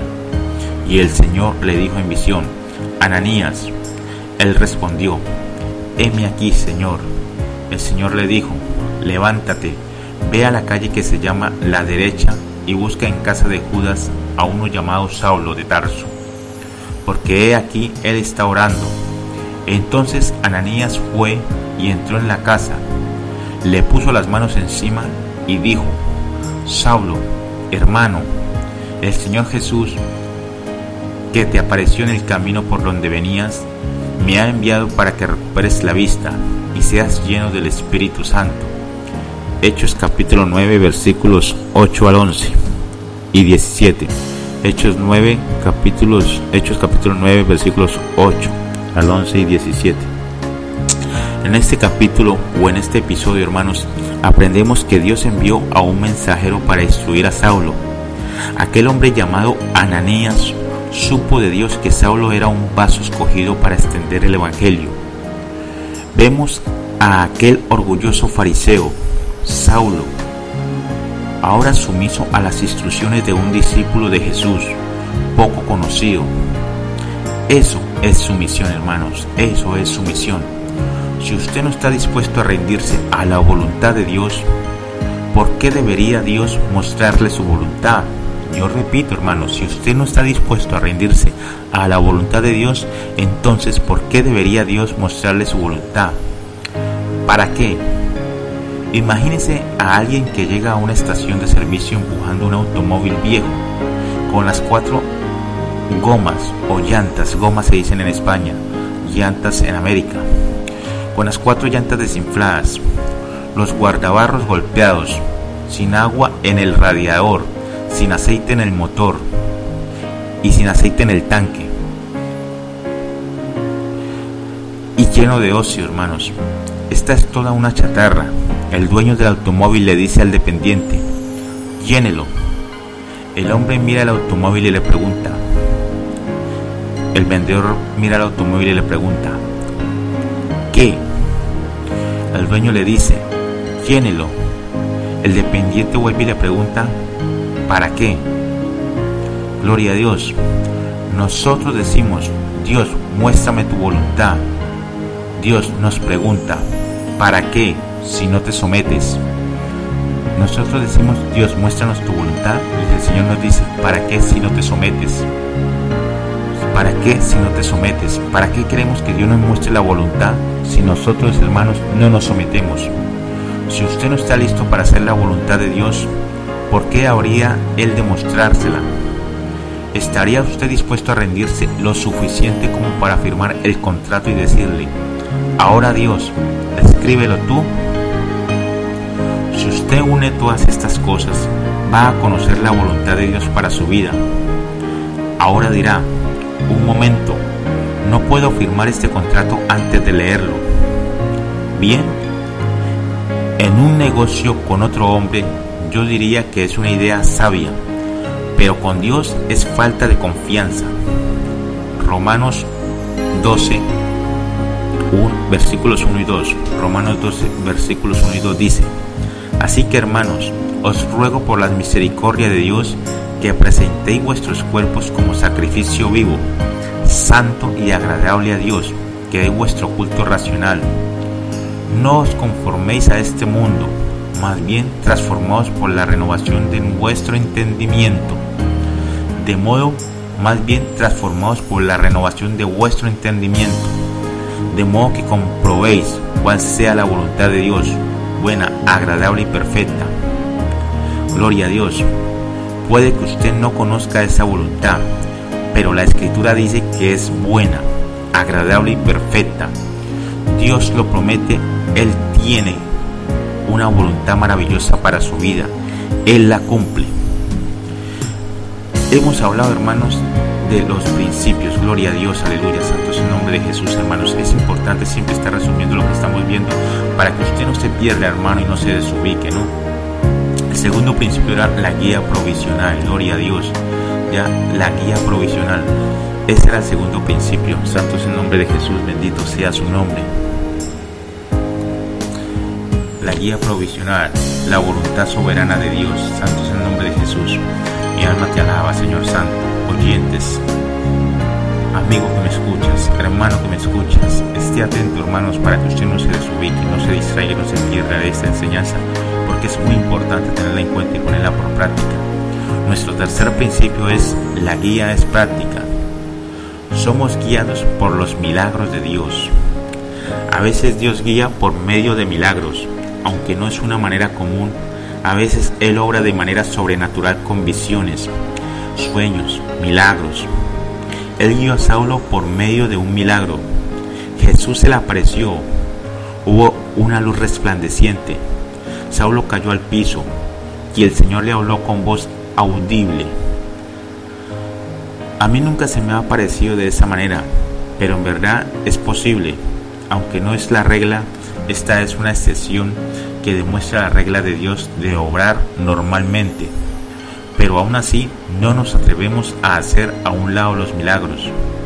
Ananías. Él respondió: heme aquí, Señor. El Señor le dijo: levántate, ve a la calle que se llama La Derecha y busca en casa de Judas a uno llamado Saulo de Tarso, porque he aquí él está orando. Entonces Ananías fue y entró en la casa, le puso las manos encima y dijo: Saulo, hermano, el Señor Jesús, que te apareció en el camino por donde venías, me ha enviado para que recuperes la vista y seas lleno del Espíritu Santo. Hechos capítulo 9 versículos 8 al 11 y 17. Hechos capítulo 9 versículos 8 al 11 y 17. En este capítulo o en este episodio, hermanos, aprendemos que Dios envió a un mensajero para instruir a Saulo. Aquel hombre llamado Ananías supo de Dios que Saulo era un vaso escogido para extender el evangelio. Vemos a aquel orgulloso fariseo, Saulo, ahora sumiso a las instrucciones de un discípulo de Jesús, poco conocido. Eso es sumisión, hermanos, eso es sumisión. Si usted no está dispuesto a rendirse a la voluntad de Dios, ¿por qué debería Dios mostrarle su voluntad? Yo repito, hermanos, si usted no está dispuesto a rendirse a la voluntad de Dios, entonces ¿por qué debería Dios mostrarle su voluntad? ¿Para qué? Imagínese a alguien que llega a una estación de servicio empujando un automóvil viejo, con las 4 gomas o llantas, gomas se dicen en España, llantas en América, con las 4 llantas desinfladas, los guardabarros golpeados, sin agua en el radiador, sin aceite en el motor y sin aceite en el tanque, y lleno de ocio, hermanos. Esta es toda una chatarra. El dueño del automóvil le dice al dependiente: llénelo. El hombre mira el automóvil y le pregunta. El vendedor mira el automóvil y le pregunta: ¿qué? El dueño le dice: llénelo. El dependiente vuelve y le pregunta: ¿para qué? Gloria a Dios. Nosotros decimos: Dios, muéstrame tu voluntad. Dios nos pregunta: ¿para qué si no te sometes? Nosotros decimos: Dios, muéstranos tu voluntad, y el Señor nos dice: ¿para qué si no te sometes? ¿Para qué si no te sometes? ¿Para qué queremos que Dios nos muestre la voluntad si nosotros, hermanos, no nos sometemos? Si usted no está listo para hacer la voluntad de Dios, ¿por qué habría Él de mostrársela? ¿Estaría usted dispuesto a rendirse lo suficiente como para firmar el contrato y decirle: ahora Dios, escríbelo tú? Si usted une todas estas cosas, va a conocer la voluntad de Dios para su vida. Ahora dirá: un momento, no puedo firmar este contrato antes de leerlo. Bien, en un negocio con otro hombre, yo diría que es una idea sabia, pero con Dios es falta de confianza. Romanos 12, versículos 1 y 2. Romanos 12, versículos 1 y 2 dice: así que, hermanos, os ruego por la misericordia de Dios que presentéis vuestros cuerpos como sacrificio vivo, santo y agradable a Dios, que es vuestro culto racional. No os conforméis a este mundo, más bien transformaos por la renovación de vuestro entendimiento. De modo que comprobéis cuál sea la voluntad de Dios, buena, agradable y perfecta. Gloria a Dios. Puede que usted no conozca esa voluntad, pero la Escritura dice que es buena, agradable y perfecta. Dios lo promete. Él tiene una voluntad maravillosa para su vida. Él la cumple. Hemos hablado, hermanos, de los principios. Gloria a Dios, aleluya, santo es el nombre de Jesús, hermanos. Es importante siempre estar resumiendo lo que estamos viendo para que usted no se pierda, hermano, y no se desubique, ¿no? El segundo principio era la guía provisional. Gloria a Dios, ya, la guía provisional. Ese era el segundo principio. Santo es el nombre de Jesús, bendito sea su nombre. La guía provisional, la voluntad soberana de Dios. Santo es el nombre de Jesús. Mi alma te alaba, Señor Santo. Oyentes, amigo que me escuchas, hermano que me escuchas, esté atento, hermanos, para que usted no se desubique, no se distraiga, no se pierda de esta enseñanza, porque es muy importante tenerla en cuenta y ponerla por práctica. Nuestro tercer principio es: la guía es práctica. Somos guiados por los milagros de Dios. A veces Dios guía por medio de milagros, aunque no es una manera común. A veces Él obra de manera sobrenatural con visiones, sueños, milagros. Él guió a Saulo por medio de un milagro. Jesús se le apareció. Hubo una luz resplandeciente. Saulo cayó al piso y el Señor le habló con voz audible. A mí nunca se me ha parecido de esa manera, pero en verdad es posible. Aunque no es la regla, esta es una excepción que demuestra la regla de Dios de obrar normalmente. Pero aún así no nos atrevemos a hacer a un lado los milagros.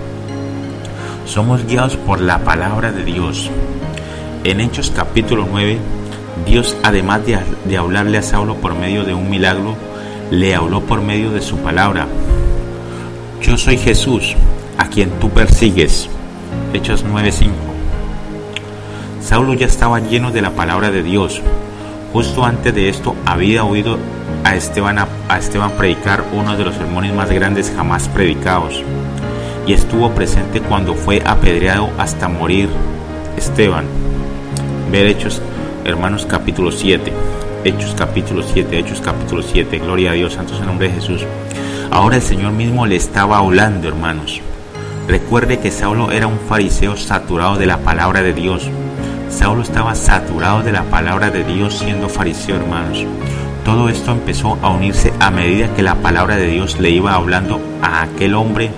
Somos guiados por la palabra de Dios. En Hechos capítulo 9, Dios, además de hablarle a Saulo por medio de un milagro, le habló por medio de su palabra. Yo soy Jesús, a quien tú persigues. Hechos 9:5. Saulo ya estaba lleno de la palabra de Dios. Justo antes de esto había oído a Esteban predicar uno de los sermones más grandes jamás predicados, y estuvo presente cuando fue apedreado hasta morir Esteban. Ver Hechos, hermanos, capítulo 7. Hechos capítulo 7. Gloria a Dios, santo es el nombre de Jesús. Ahora el Señor mismo le estaba hablando, hermanos. Recuerde que Saulo era un fariseo saturado de la palabra de Dios. Saulo estaba saturado de la palabra de Dios siendo fariseo, hermanos. Todo esto empezó a unirse a medida que la palabra de Dios le iba hablando a aquel hombre.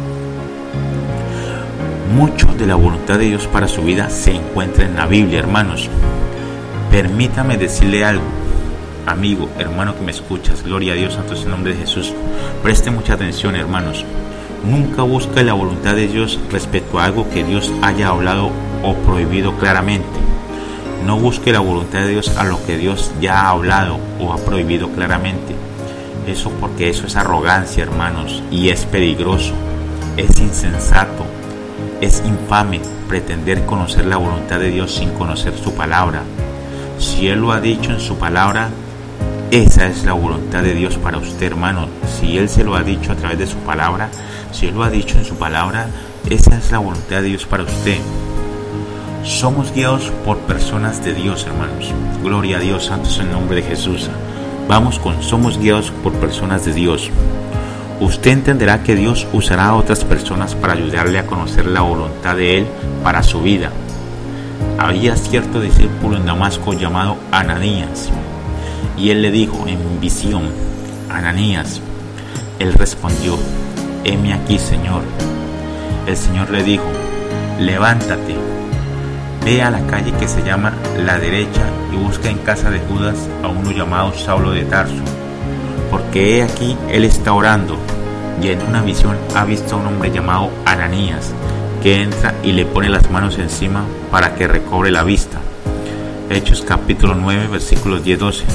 Mucho de la voluntad de Dios para su vida se encuentra en la Biblia, hermanos. Permítame decirle algo, amigo, hermano que me escuchas. Gloria a Dios, santo es el nombre de Jesús. Preste mucha atención, hermanos. Nunca busque la voluntad de Dios respecto a algo que Dios haya hablado o prohibido claramente. No busque la voluntad de Dios a lo que Dios ya ha hablado o ha prohibido claramente. Porque eso es arrogancia, hermanos, y es peligroso, es insensato, es infame pretender conocer la voluntad de Dios sin conocer su palabra. Si Él lo ha dicho en su palabra, esa es la voluntad de Dios para usted, hermano. Si Él se lo ha dicho a través de su palabra, si Él lo ha dicho en su palabra, esa es la voluntad de Dios para usted. Somos guiados por personas de Dios, hermanos. Gloria a Dios, santo es el nombre de Jesús. Somos guiados por personas de Dios. Usted entenderá que Dios usará a otras personas para ayudarle a conocer la voluntad de Él para su vida. Había cierto discípulo en Damasco llamado Ananías, y Él le dijo en visión: Ananías. Él respondió: heme aquí, Señor. El Señor le dijo: levántate, ve a la calle que se llama La Derecha y busca en casa de Judas a uno llamado Saulo de Tarso, porque he aquí él está orando, y en una visión ha visto a un hombre llamado Ananías, que entra y le pone las manos encima para que recobre la vista. Hechos capítulo 9, versículos 10-12.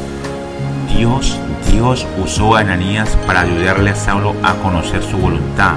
Dios usó a Ananías para ayudarle a Saulo a conocer su voluntad.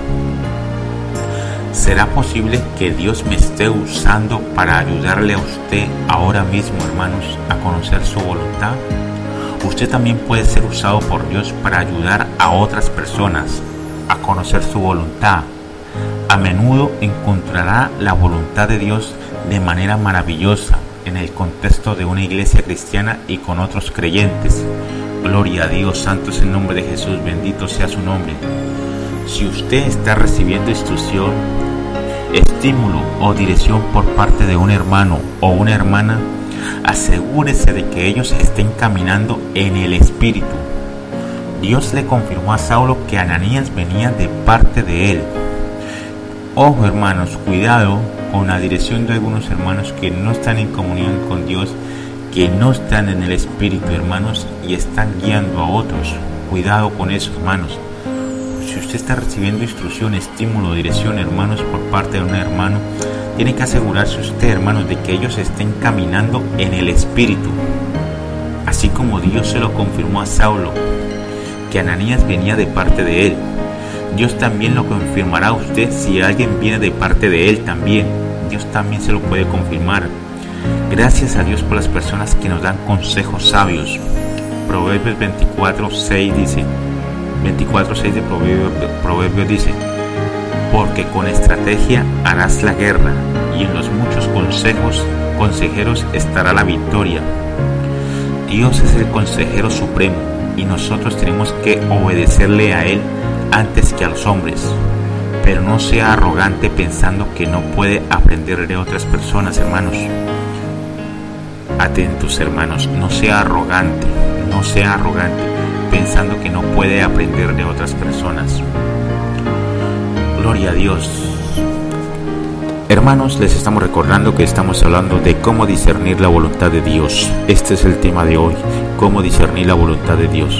¿Será posible que Dios me esté usando para ayudarle a usted ahora mismo, hermanos, a conocer su voluntad? Usted también puede ser usado por Dios para ayudar a otras personas a conocer su voluntad. A menudo encontrará la voluntad de Dios de manera maravillosa en el contexto de una iglesia cristiana y con otros creyentes. Gloria a Dios, santo es el nombre de Jesús, bendito sea su nombre. Si usted está recibiendo instrucción, estímulo o dirección por parte de un hermano o una hermana, asegúrese de que ellos estén caminando en el Espíritu. Dios le confirmó a Saulo que Ananías venía de parte de él. Ojo, hermanos, cuidado con la dirección de algunos hermanos que no están en comunión con Dios, que no están en el Espíritu, hermanos, y están guiando a otros. Cuidado con eso, hermanos. Si usted está recibiendo instrucción, estímulo, dirección, hermanos, por parte de un hermano, tiene que asegurarse usted, hermanos, de que ellos estén caminando en el Espíritu. Así como Dios se lo confirmó a Saulo, que Ananías venía de parte de él, Dios también lo confirmará a usted si alguien viene de parte de él también. Dios también se lo puede confirmar. Gracias a Dios por las personas que nos dan consejos sabios. Proverbios 24:6 dice, 24:6 de Proverbios dice: porque con estrategia harás la guerra, y en los muchos consejeros estará la victoria. Dios es el consejero supremo, y nosotros tenemos que obedecerle a Él antes que a los hombres. Pero no sea arrogante pensando que no puede aprender de otras personas, hermanos. Atentos, hermanos, no sea arrogante pensando que no puede aprender de otras personas. Gloria a Dios. Hermanos, les estamos recordando que estamos hablando de cómo discernir la voluntad de Dios. Este es el tema de hoy, cómo discernir la voluntad de Dios.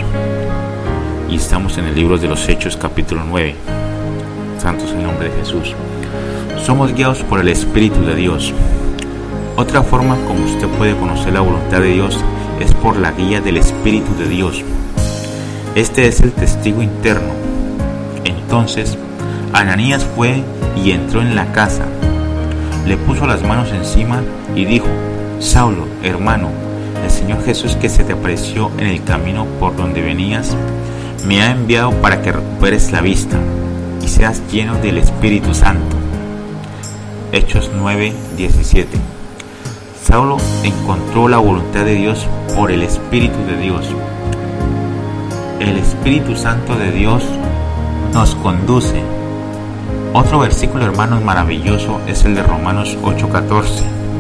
Y estamos en el libro de los Hechos, capítulo 9. Santo es el nombre de Jesús. Somos guiados por el Espíritu de Dios. Otra forma como usted puede conocer la voluntad de Dios es por la guía del Espíritu de Dios. Este es el testigo interno. Entonces, Ananías fue y entró en la casa. Le puso las manos encima y dijo: Saulo, hermano, el Señor Jesús que se te apareció en el camino por donde venías, me ha enviado para que recuperes la vista y seas lleno del Espíritu Santo. Hechos 9:17. Saulo encontró la voluntad de Dios por el Espíritu de Dios. El Espíritu Santo de Dios nos conduce. Otro versículo, hermanos, maravilloso es el de Romanos 8:14.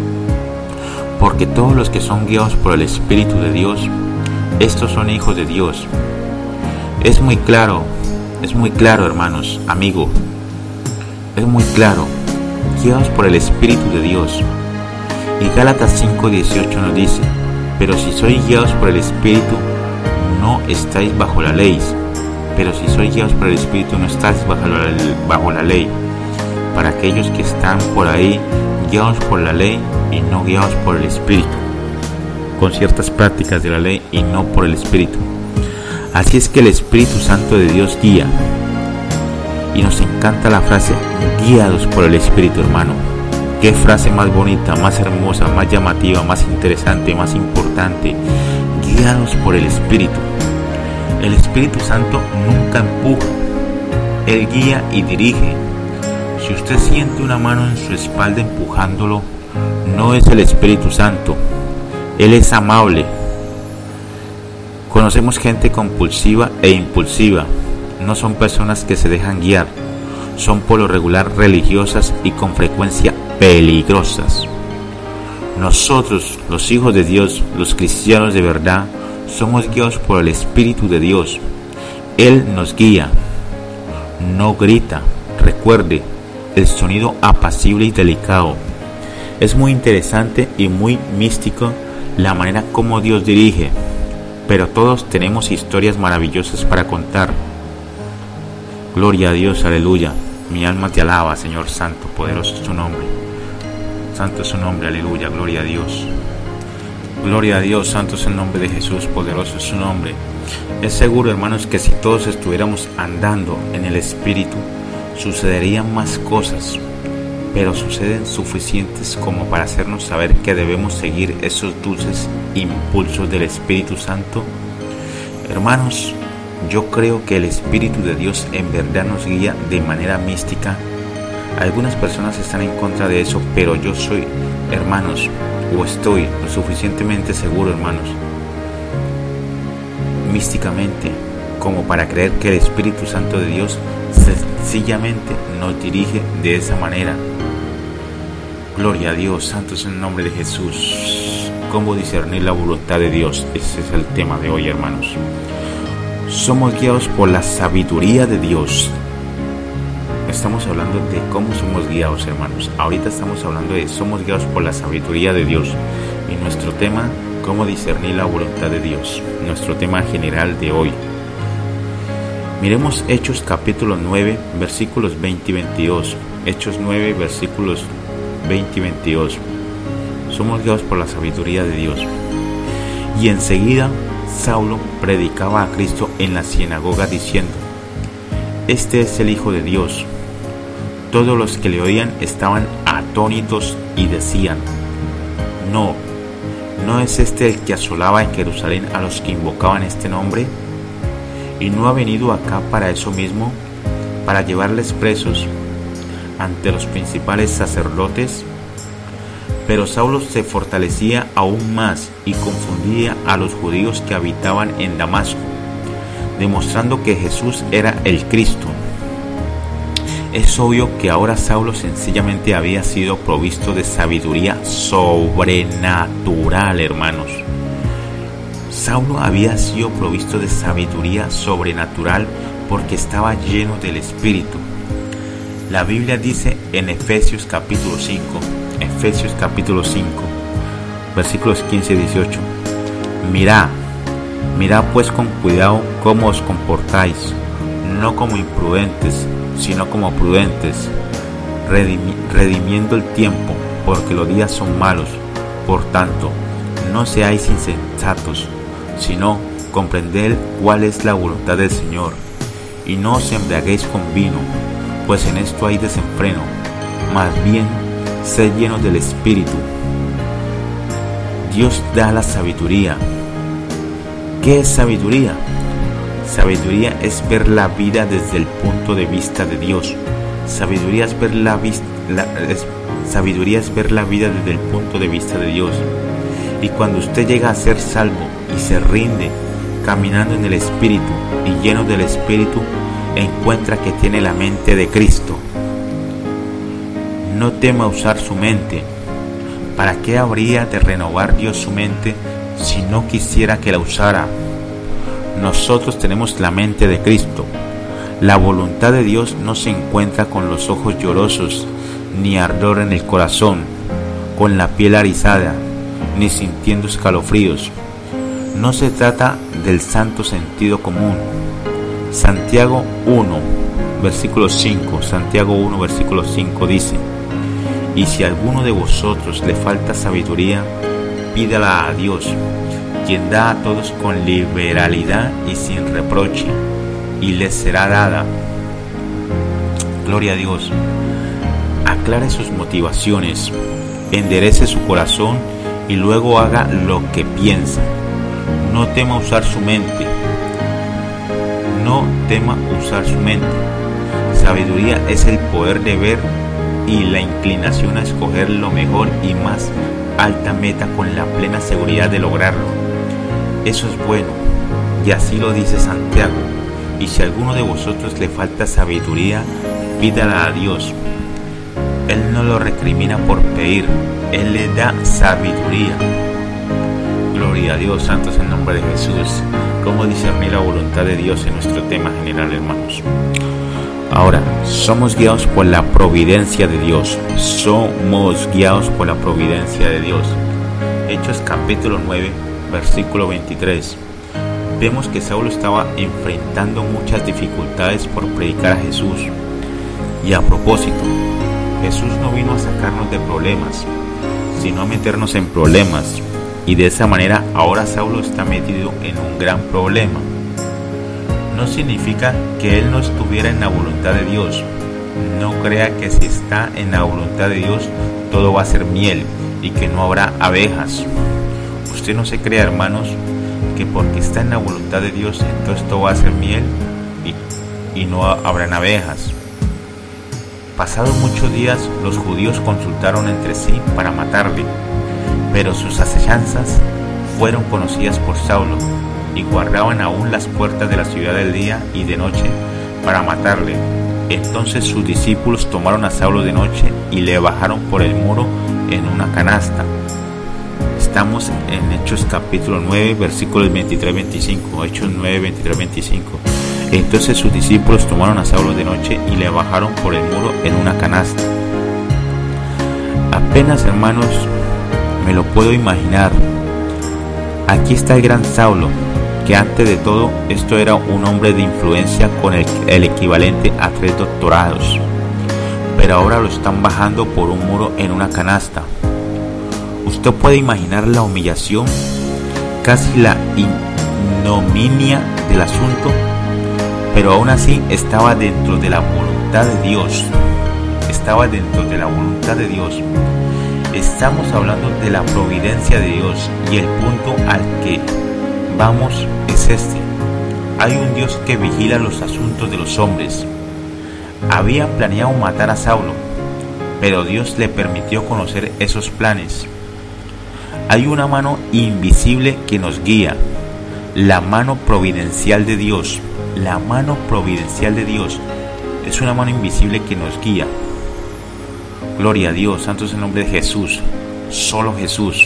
Porque todos los que son guiados por el Espíritu de Dios, estos son hijos de Dios. Es muy claro, hermanos, amigo. Es muy claro, guiados por el Espíritu de Dios. Y Gálatas 5:18 nos dice: pero si sois guiados por el Espíritu, no estáis bajo la ley. Pero si sois guiados por el Espíritu, no estáis bajo la ley. Para aquellos que están por ahí, guiados por la ley y no guiados por el Espíritu, con ciertas prácticas de la ley y no por el Espíritu. Así es que el Espíritu Santo de Dios guía. Y nos encanta la frase guiados por el Espíritu, hermano. Qué frase más bonita, más hermosa, más llamativa, más interesante, más importante. Guiados por el Espíritu. El Espíritu Santo nunca empuja, Él guía y dirige. Si usted siente una mano en su espalda empujándolo, no es el Espíritu Santo. Él es amable. Conocemos gente compulsiva e impulsiva. No son personas que se dejan guiar. Son por lo regular religiosas y con frecuencia peligrosas. Nosotros, los hijos de Dios, los cristianos de verdad, somos guiados por el Espíritu de Dios. Él nos guía, no grita. Recuerde, el sonido apacible y delicado. Es muy interesante y muy místico la manera como Dios dirige, pero todos tenemos historias maravillosas para contar. Gloria a Dios, aleluya. Mi alma te alaba, Señor Santo, poderoso es tu nombre. Santo es su nombre, aleluya, gloria a Dios. Gloria a Dios, santo es el nombre de Jesús, poderoso es su nombre. Es seguro, hermanos, que si todos estuviéramos andando en el Espíritu, sucederían más cosas, pero suceden suficientes como para hacernos saber que debemos seguir esos dulces impulsos del Espíritu Santo. Hermanos, yo creo que el Espíritu de Dios en verdad nos guía de manera mística. Algunas personas están en contra de eso, pero yo soy, hermanos, o estoy lo suficientemente seguro, hermanos, místicamente, como para creer que el Espíritu Santo de Dios sencillamente nos dirige de esa manera. Gloria a Dios, santo es el nombre de Jesús. ¿Cómo discernir la voluntad de Dios? Ese es el tema de hoy, hermanos. Somos guiados por la sabiduría de Dios. Estamos hablando de cómo somos guiados, hermanos. Ahorita estamos hablando de somos guiados por la sabiduría de Dios. Y nuestro tema, cómo discernir la voluntad de Dios. Nuestro tema general de hoy. Miremos Hechos capítulo 9, versículos 20 y 22. Hechos 9, versículos 20 y 22. Somos guiados por la sabiduría de Dios. Y enseguida Saulo predicaba a Cristo en la sinagoga diciendo: Este es el Hijo de Dios. Todos los que le oían estaban atónitos y decían: No, ¿No es este el que asolaba en Jerusalén a los que invocaban este nombre? ¿Y no ha venido acá para eso mismo, para llevarles presos ante los principales sacerdotes? Pero Saulo se fortalecía aún más y confundía a los judíos que habitaban en Damasco, demostrando que Jesús era el Cristo. Es obvio que ahora Saulo sencillamente había sido provisto de sabiduría sobrenatural, hermanos. Saulo había sido provisto de sabiduría sobrenatural porque estaba lleno del Espíritu. La Biblia dice en Efesios capítulo 5, versículos 15 y 18: Mirad pues con cuidado cómo os comportáis, no como imprudentes, sino como prudentes, redimiendo el tiempo, porque los días son malos. Por tanto, no seáis insensatos, sino comprended cuál es la voluntad del Señor, y no os embriaguéis con vino, pues en esto hay desenfreno, más bien sed llenos del Espíritu. Dios da la sabiduría. ¿Qué es sabiduría? Sabiduría es ver la vida desde el punto de vista de Dios. Sabiduría es ver la vida desde el punto de vista de Dios. Y cuando usted llega a ser salvo y se rinde, caminando en el Espíritu y lleno del Espíritu, encuentra que tiene la mente de Cristo. No tema usar su mente. ¿Para qué habría de renovar Dios su mente si no quisiera que la usara? Nosotros tenemos la mente de Cristo. La voluntad de Dios no se encuentra con los ojos llorosos, ni ardor en el corazón, con la piel erizada, ni sintiendo escalofríos. No se trata del santo sentido común. Santiago 1, versículo 5 dice: Y si a alguno de vosotros le falta sabiduría, pídala a Dios, quien da a todos con liberalidad y sin reproche, y les será dada. Gloria a Dios. Aclare sus motivaciones, enderece su corazón y luego haga lo que piensa. No tema usar su mente. Sabiduría es el poder de ver y la inclinación a escoger lo mejor y más alta meta con la plena seguridad de lograrlo. Eso es bueno, y así lo dice Santiago. Y si a alguno de vosotros le falta sabiduría, pídala a Dios. Él no lo recrimina por pedir, Él le da sabiduría. Gloria a Dios, santo es el nombre de Jesús. ¿Cómo discernir la voluntad de Dios en nuestro tema general, hermanos? Ahora, somos guiados por la providencia de Dios. Hechos capítulo 9, versículo 23. Vemos que Saulo estaba enfrentando muchas dificultades por predicar a Jesús. Y a propósito, Jesús no vino a sacarnos de problemas, sino a meternos en problemas. Y de esa manera ahora Saulo está metido en un gran problema. No significa que él no estuviera en la voluntad de Dios. No crea que si está en la voluntad de Dios todo va a ser miel y que no habrá abejas. Usted no se crea, hermanos, que porque está en la voluntad de Dios entonces todo va a ser miel y no habrán abejas. Pasados muchos días, los judíos consultaron entre sí para matarle, pero sus acechanzas fueron conocidas por Saulo, y guardaban aún las puertas de la ciudad del día y de noche para matarle. Entonces sus discípulos tomaron a Saulo de noche y le bajaron por el muro en una canasta. Estamos en Hechos capítulo 9, versículos 23-25. Hechos 9, 23-25. Entonces sus discípulos tomaron a Saulo de noche y le bajaron por el muro en una canasta. Apenas, hermanos, me lo puedo imaginar. Aquí está el gran Saulo, que antes de todo esto era un hombre de influencia con el equivalente a 3 doctorados, pero ahora lo están bajando por un muro en una canasta. Usted puede imaginar la humillación, casi la ignominia del asunto, pero aún así estaba dentro de la voluntad de Dios. Estamos hablando de la providencia de Dios y el punto al que vamos es este. Hay un Dios que vigila los asuntos de los hombres. Había planeado matar a Saulo, pero Dios le permitió conocer esos planes. Hay una mano invisible que nos guía, la mano providencial de Dios. La mano providencial de Dios es una mano invisible que nos guía. Gloria a Dios, santo es el nombre de Jesús, solo Jesús.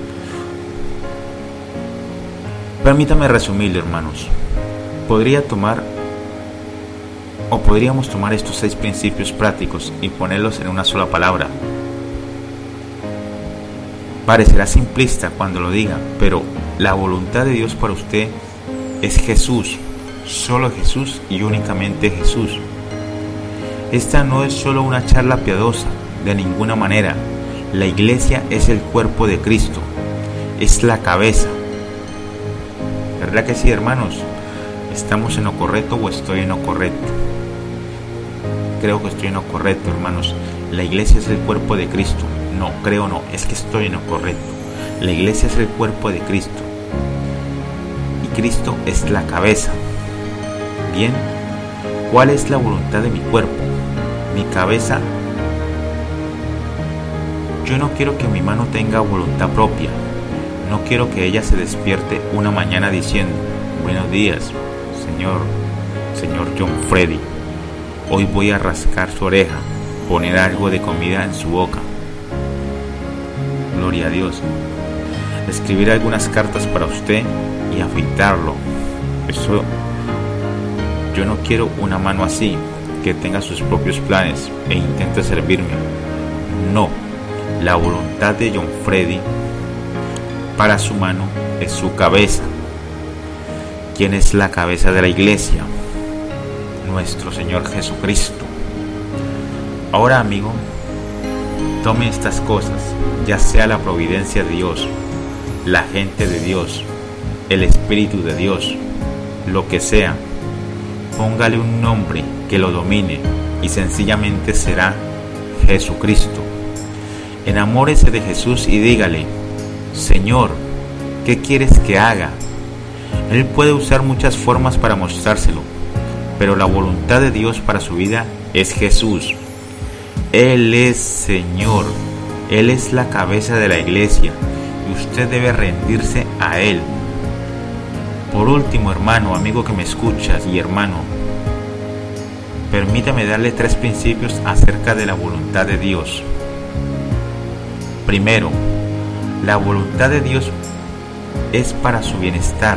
Permítame resumirlo, hermanos. Podríamos tomar estos 6 principios prácticos y ponerlos en una sola palabra. Parecerá simplista cuando lo diga, pero la voluntad de Dios para usted es Jesús, solo Jesús y únicamente Jesús. Esta no es solo una charla piadosa, de ninguna manera. La iglesia es el cuerpo de Cristo, es la cabeza. ¿Verdad que sí, hermanos? ¿Estamos en lo correcto o estoy en lo correcto? Creo que estoy en lo correcto, hermanos. La iglesia es el cuerpo de Cristo. No, creo no, es que estoy en lo correcto. La iglesia es el cuerpo de Cristo y Cristo es la cabeza. Bien, ¿cuál es la voluntad de mi cuerpo? Mi cabeza. Yo no quiero que mi mano tenga voluntad propia. No quiero que ella se despierte una mañana diciendo: buenos días, señor John Freddy. Hoy voy a rascar su oreja, poner algo de comida en su boca. Gloria a Dios. Escribir algunas cartas para usted y afeitarlo. Eso, yo no quiero una mano así, que tenga sus propios planes e intente servirme. No, la voluntad de John Freddy para su mano es su cabeza. ¿Quién es la cabeza de la iglesia? Nuestro Señor Jesucristo. Ahora, amigo, tome estas cosas, ya sea la providencia de Dios, la gente de Dios, el Espíritu de Dios, lo que sea, póngale un nombre que lo domine y sencillamente será Jesucristo. Enamórese de Jesús y dígale: Señor, ¿qué quieres que haga? Él puede usar muchas formas para mostrárselo, pero la voluntad de Dios para su vida es Jesús. Él es Señor, Él es la cabeza de la iglesia y usted debe rendirse a Él. Por último, hermano, amigo que me escuchas y hermano, permítame darle 3 principios acerca de la voluntad de Dios. Primero, la voluntad de Dios es para su bienestar.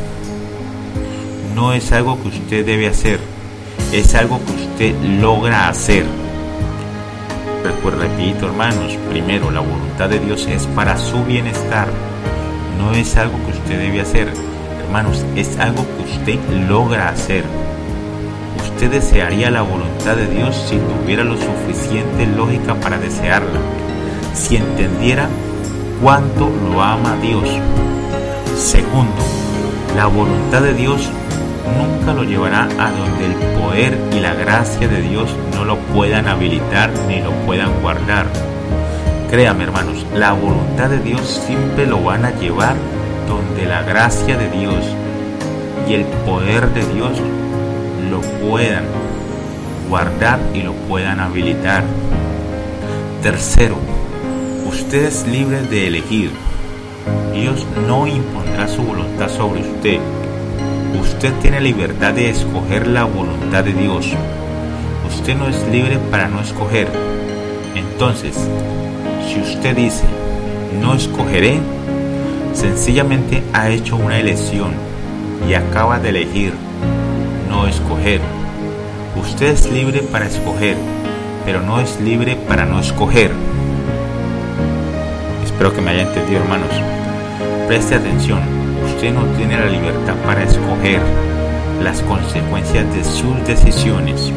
No es algo que usted debe hacer, es algo que usted logra hacer. Repito, hermanos, primero, la voluntad de Dios es para su bienestar. No es algo que usted debe hacer, hermanos, es algo que usted logra hacer. Usted desearía la voluntad de Dios si tuviera lo suficiente lógica para desearla, si entendiera cuánto lo ama Dios. Segundo, la voluntad de Dios nunca lo llevará a donde el poder y la gracia de Dios no lo puedan habilitar ni lo puedan guardar. Créame, hermanos, la voluntad de Dios siempre lo van a llevar donde la gracia de Dios y el poder de Dios lo puedan guardar y lo puedan habilitar. Tercero, usted es libre de elegir. Dios no impondrá su voluntad sobre usted. Usted tiene libertad de escoger la voluntad de Dios. Usted no es libre para no escoger. Entonces, si usted dice, no escogeré, sencillamente ha hecho una elección y acaba de elegir no escoger. Usted es libre para escoger, pero no es libre para no escoger. Espero que me haya entendido, hermanos. Preste atención. Usted no tiene la libertad para escoger las consecuencias de sus decisiones.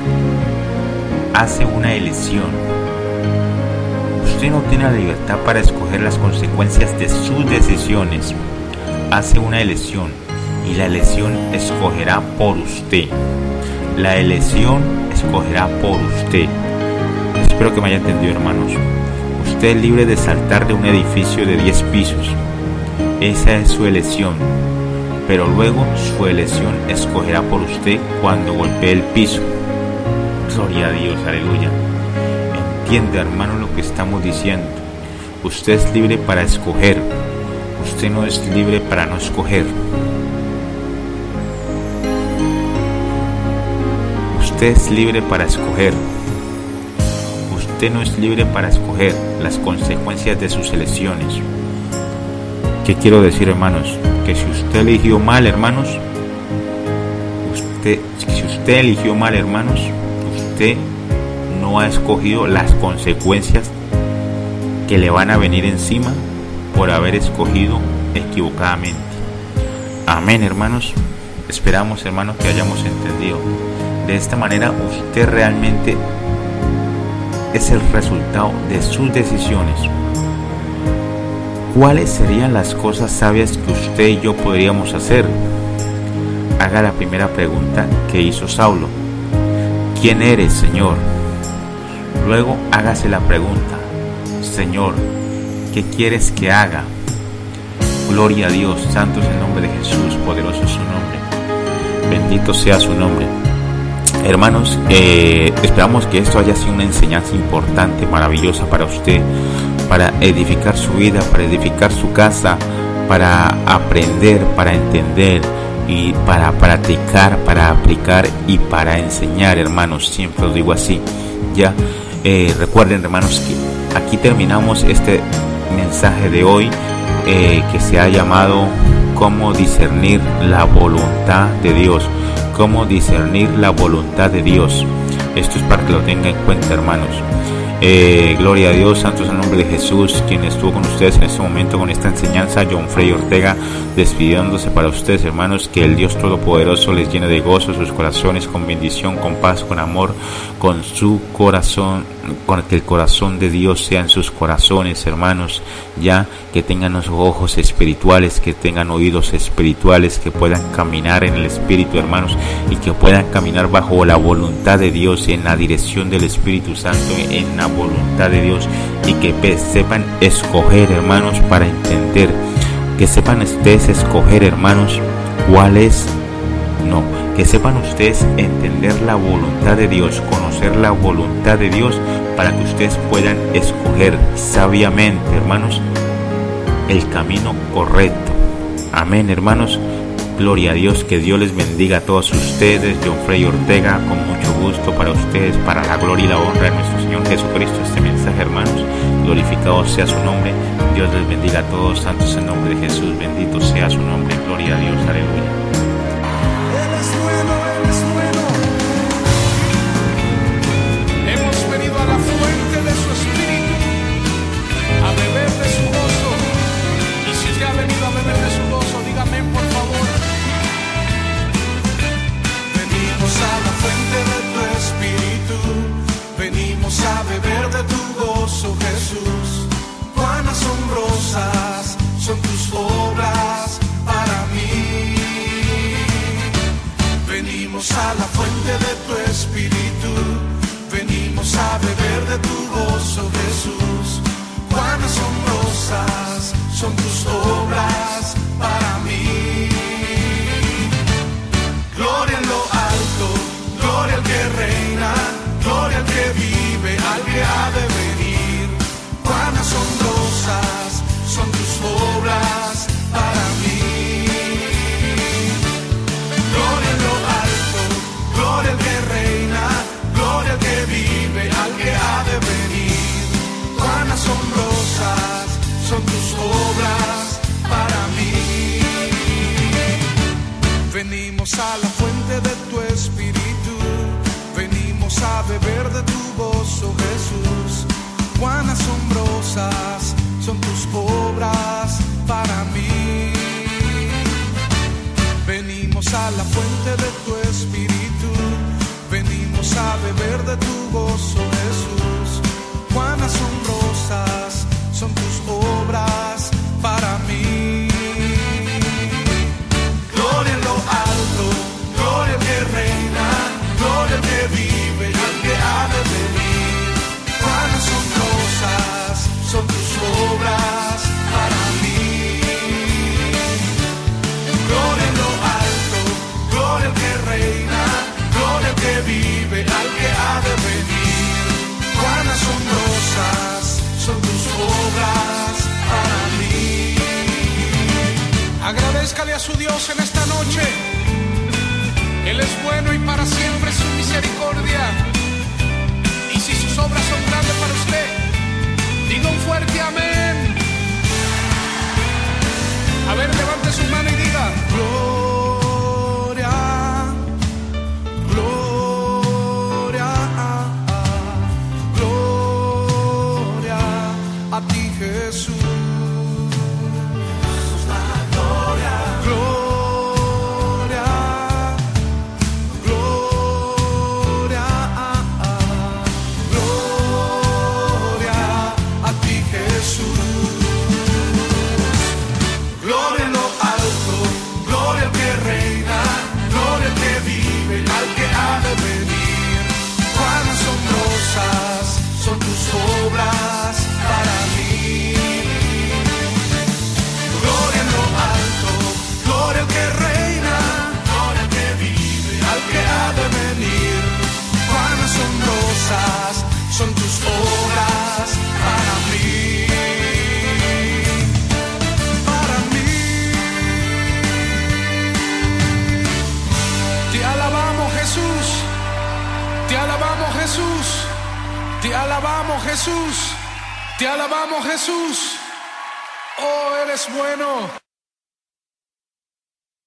Hace una elección. Usted no tiene la libertad para escoger las consecuencias de sus decisiones. Hace una elección y la elección escogerá por usted. La elección escogerá por usted. Espero que me haya entendido, hermanos. Usted es libre de saltar de un edificio de 10 pisos. Esa es su elección. Pero luego su elección escogerá por usted cuando golpee el piso. Gloria a Dios, aleluya. Entiende, hermano, lo que estamos diciendo. Usted es libre para escoger. Usted no es libre para no escoger. Usted es libre para escoger. Usted no es libre para escoger las consecuencias de sus elecciones. ¿Qué quiero decir, hermanos? Que si usted eligió mal, hermanos, usted no ha escogido las consecuencias que le van a venir encima por haber escogido equivocadamente. Amén, hermanos. Esperamos, hermanos, que hayamos entendido. De esta manera, usted realmente es el resultado de sus decisiones. ¿Cuáles serían las cosas sabias que usted y yo podríamos hacer? Haga la primera pregunta que hizo Saulo: ¿quién eres, Señor? Luego hágase la pregunta: Señor, ¿qué quieres que haga? Gloria a Dios, santo es el nombre de Jesús, poderoso es su nombre, bendito sea su nombre. Hermanos, esperamos que esto haya sido una enseñanza importante, maravillosa para usted, para edificar su vida, para edificar su casa, para aprender, para entender y para practicar, para aplicar y para enseñar, hermanos. Siempre lo digo así. Ya recuerden, hermanos, que aquí terminamos este mensaje de hoy que se ha llamado cómo discernir la voluntad de Dios. Cómo discernir la voluntad de Dios. Esto es para que lo tenga en cuenta, hermanos. Gloria a Dios, santo es el nombre de Jesús, quien estuvo con ustedes en este momento con esta enseñanza. John Frey Ortega, despidiéndose para ustedes, hermanos. Que el Dios Todopoderoso les llene de gozo sus corazones, con bendición, con paz, con amor, con su corazón, con que el corazón de Dios sea en sus corazones, hermanos. Ya que tengan los ojos espirituales, que tengan oídos espirituales, que puedan caminar en el Espíritu, hermanos, y que puedan caminar bajo la voluntad de Dios, en la dirección del Espíritu Santo, en la voluntad de Dios, y que sepan escoger, hermanos, para entender, que sepan ustedes escoger, hermanos, cuál es, que sepan ustedes entender la voluntad de Dios, conocer la voluntad de Dios, para que ustedes puedan escoger sabiamente, hermanos, el camino correcto. Amén, hermanos. Gloria a Dios, que Dios les bendiga a todos ustedes. John Frey Ortega, con mucho gusto para ustedes, para la gloria y la honra de nuestro Señor Jesucristo. Este mensaje, hermanos, glorificado sea su nombre. Dios les bendiga a todos, santo es el nombre de Jesús, bendito sea su nombre. Gloria a Dios, aleluya. Él es bueno, Él es bueno. Hemos venido a la fuente de su Espíritu, a beber de su gozo. Y si usted ha venido a beber de su gozo, dígame por favor. Venimos a la fuente de tu Espíritu, venimos a beber de tu gozo, Jesús. Cuán asombrosas son tus obras para mí. Venimos a la fuente de tu Espíritu, venimos a beber de tu gozo, Jesús. Cuán asombrosas son tus obras para mí. Gloria en lo alto, gloria al que reina, gloria al que vive, al que ha de venir. Cuán asombrosas son tus obras para mí. Gloria en lo alto, gloria al que reina, gloria al que vive, al que ha de venir. Cuán asombrosas son tus obras para mí. Venimos a la fuente de tu Espíritu, venimos a beber de tu gozo, Jesús. Cuán asombrosas son tus obras para mí. Venimos a la fuente de tu Espíritu, venimos a beber de tu gozo, Jesús. Cuán asombrosas son tus obras para mí. Gloria en lo alto, gloria al que reina, gloria al que vive y al que ha de venir. Cuán asombrosas son Agradézcale a su Dios en esta noche. Él es bueno y para siempre su misericordia. Y si sus obras son grandes para usted, diga un fuerte amén. A ver, levante su mano y diga: gloria, gloria, gloria a ti, Jesús. Son tus obras para mí. Gloria en lo alto, gloria al que reina, gloria al que vive, al que ha de venir. Cuán asombrosas son tus obras para mí. Para mí. Te alabamos, Jesús. Te alabamos, Jesús. Te alabamos, Jesús. Te alabamos, Jesús. Oh, eres bueno.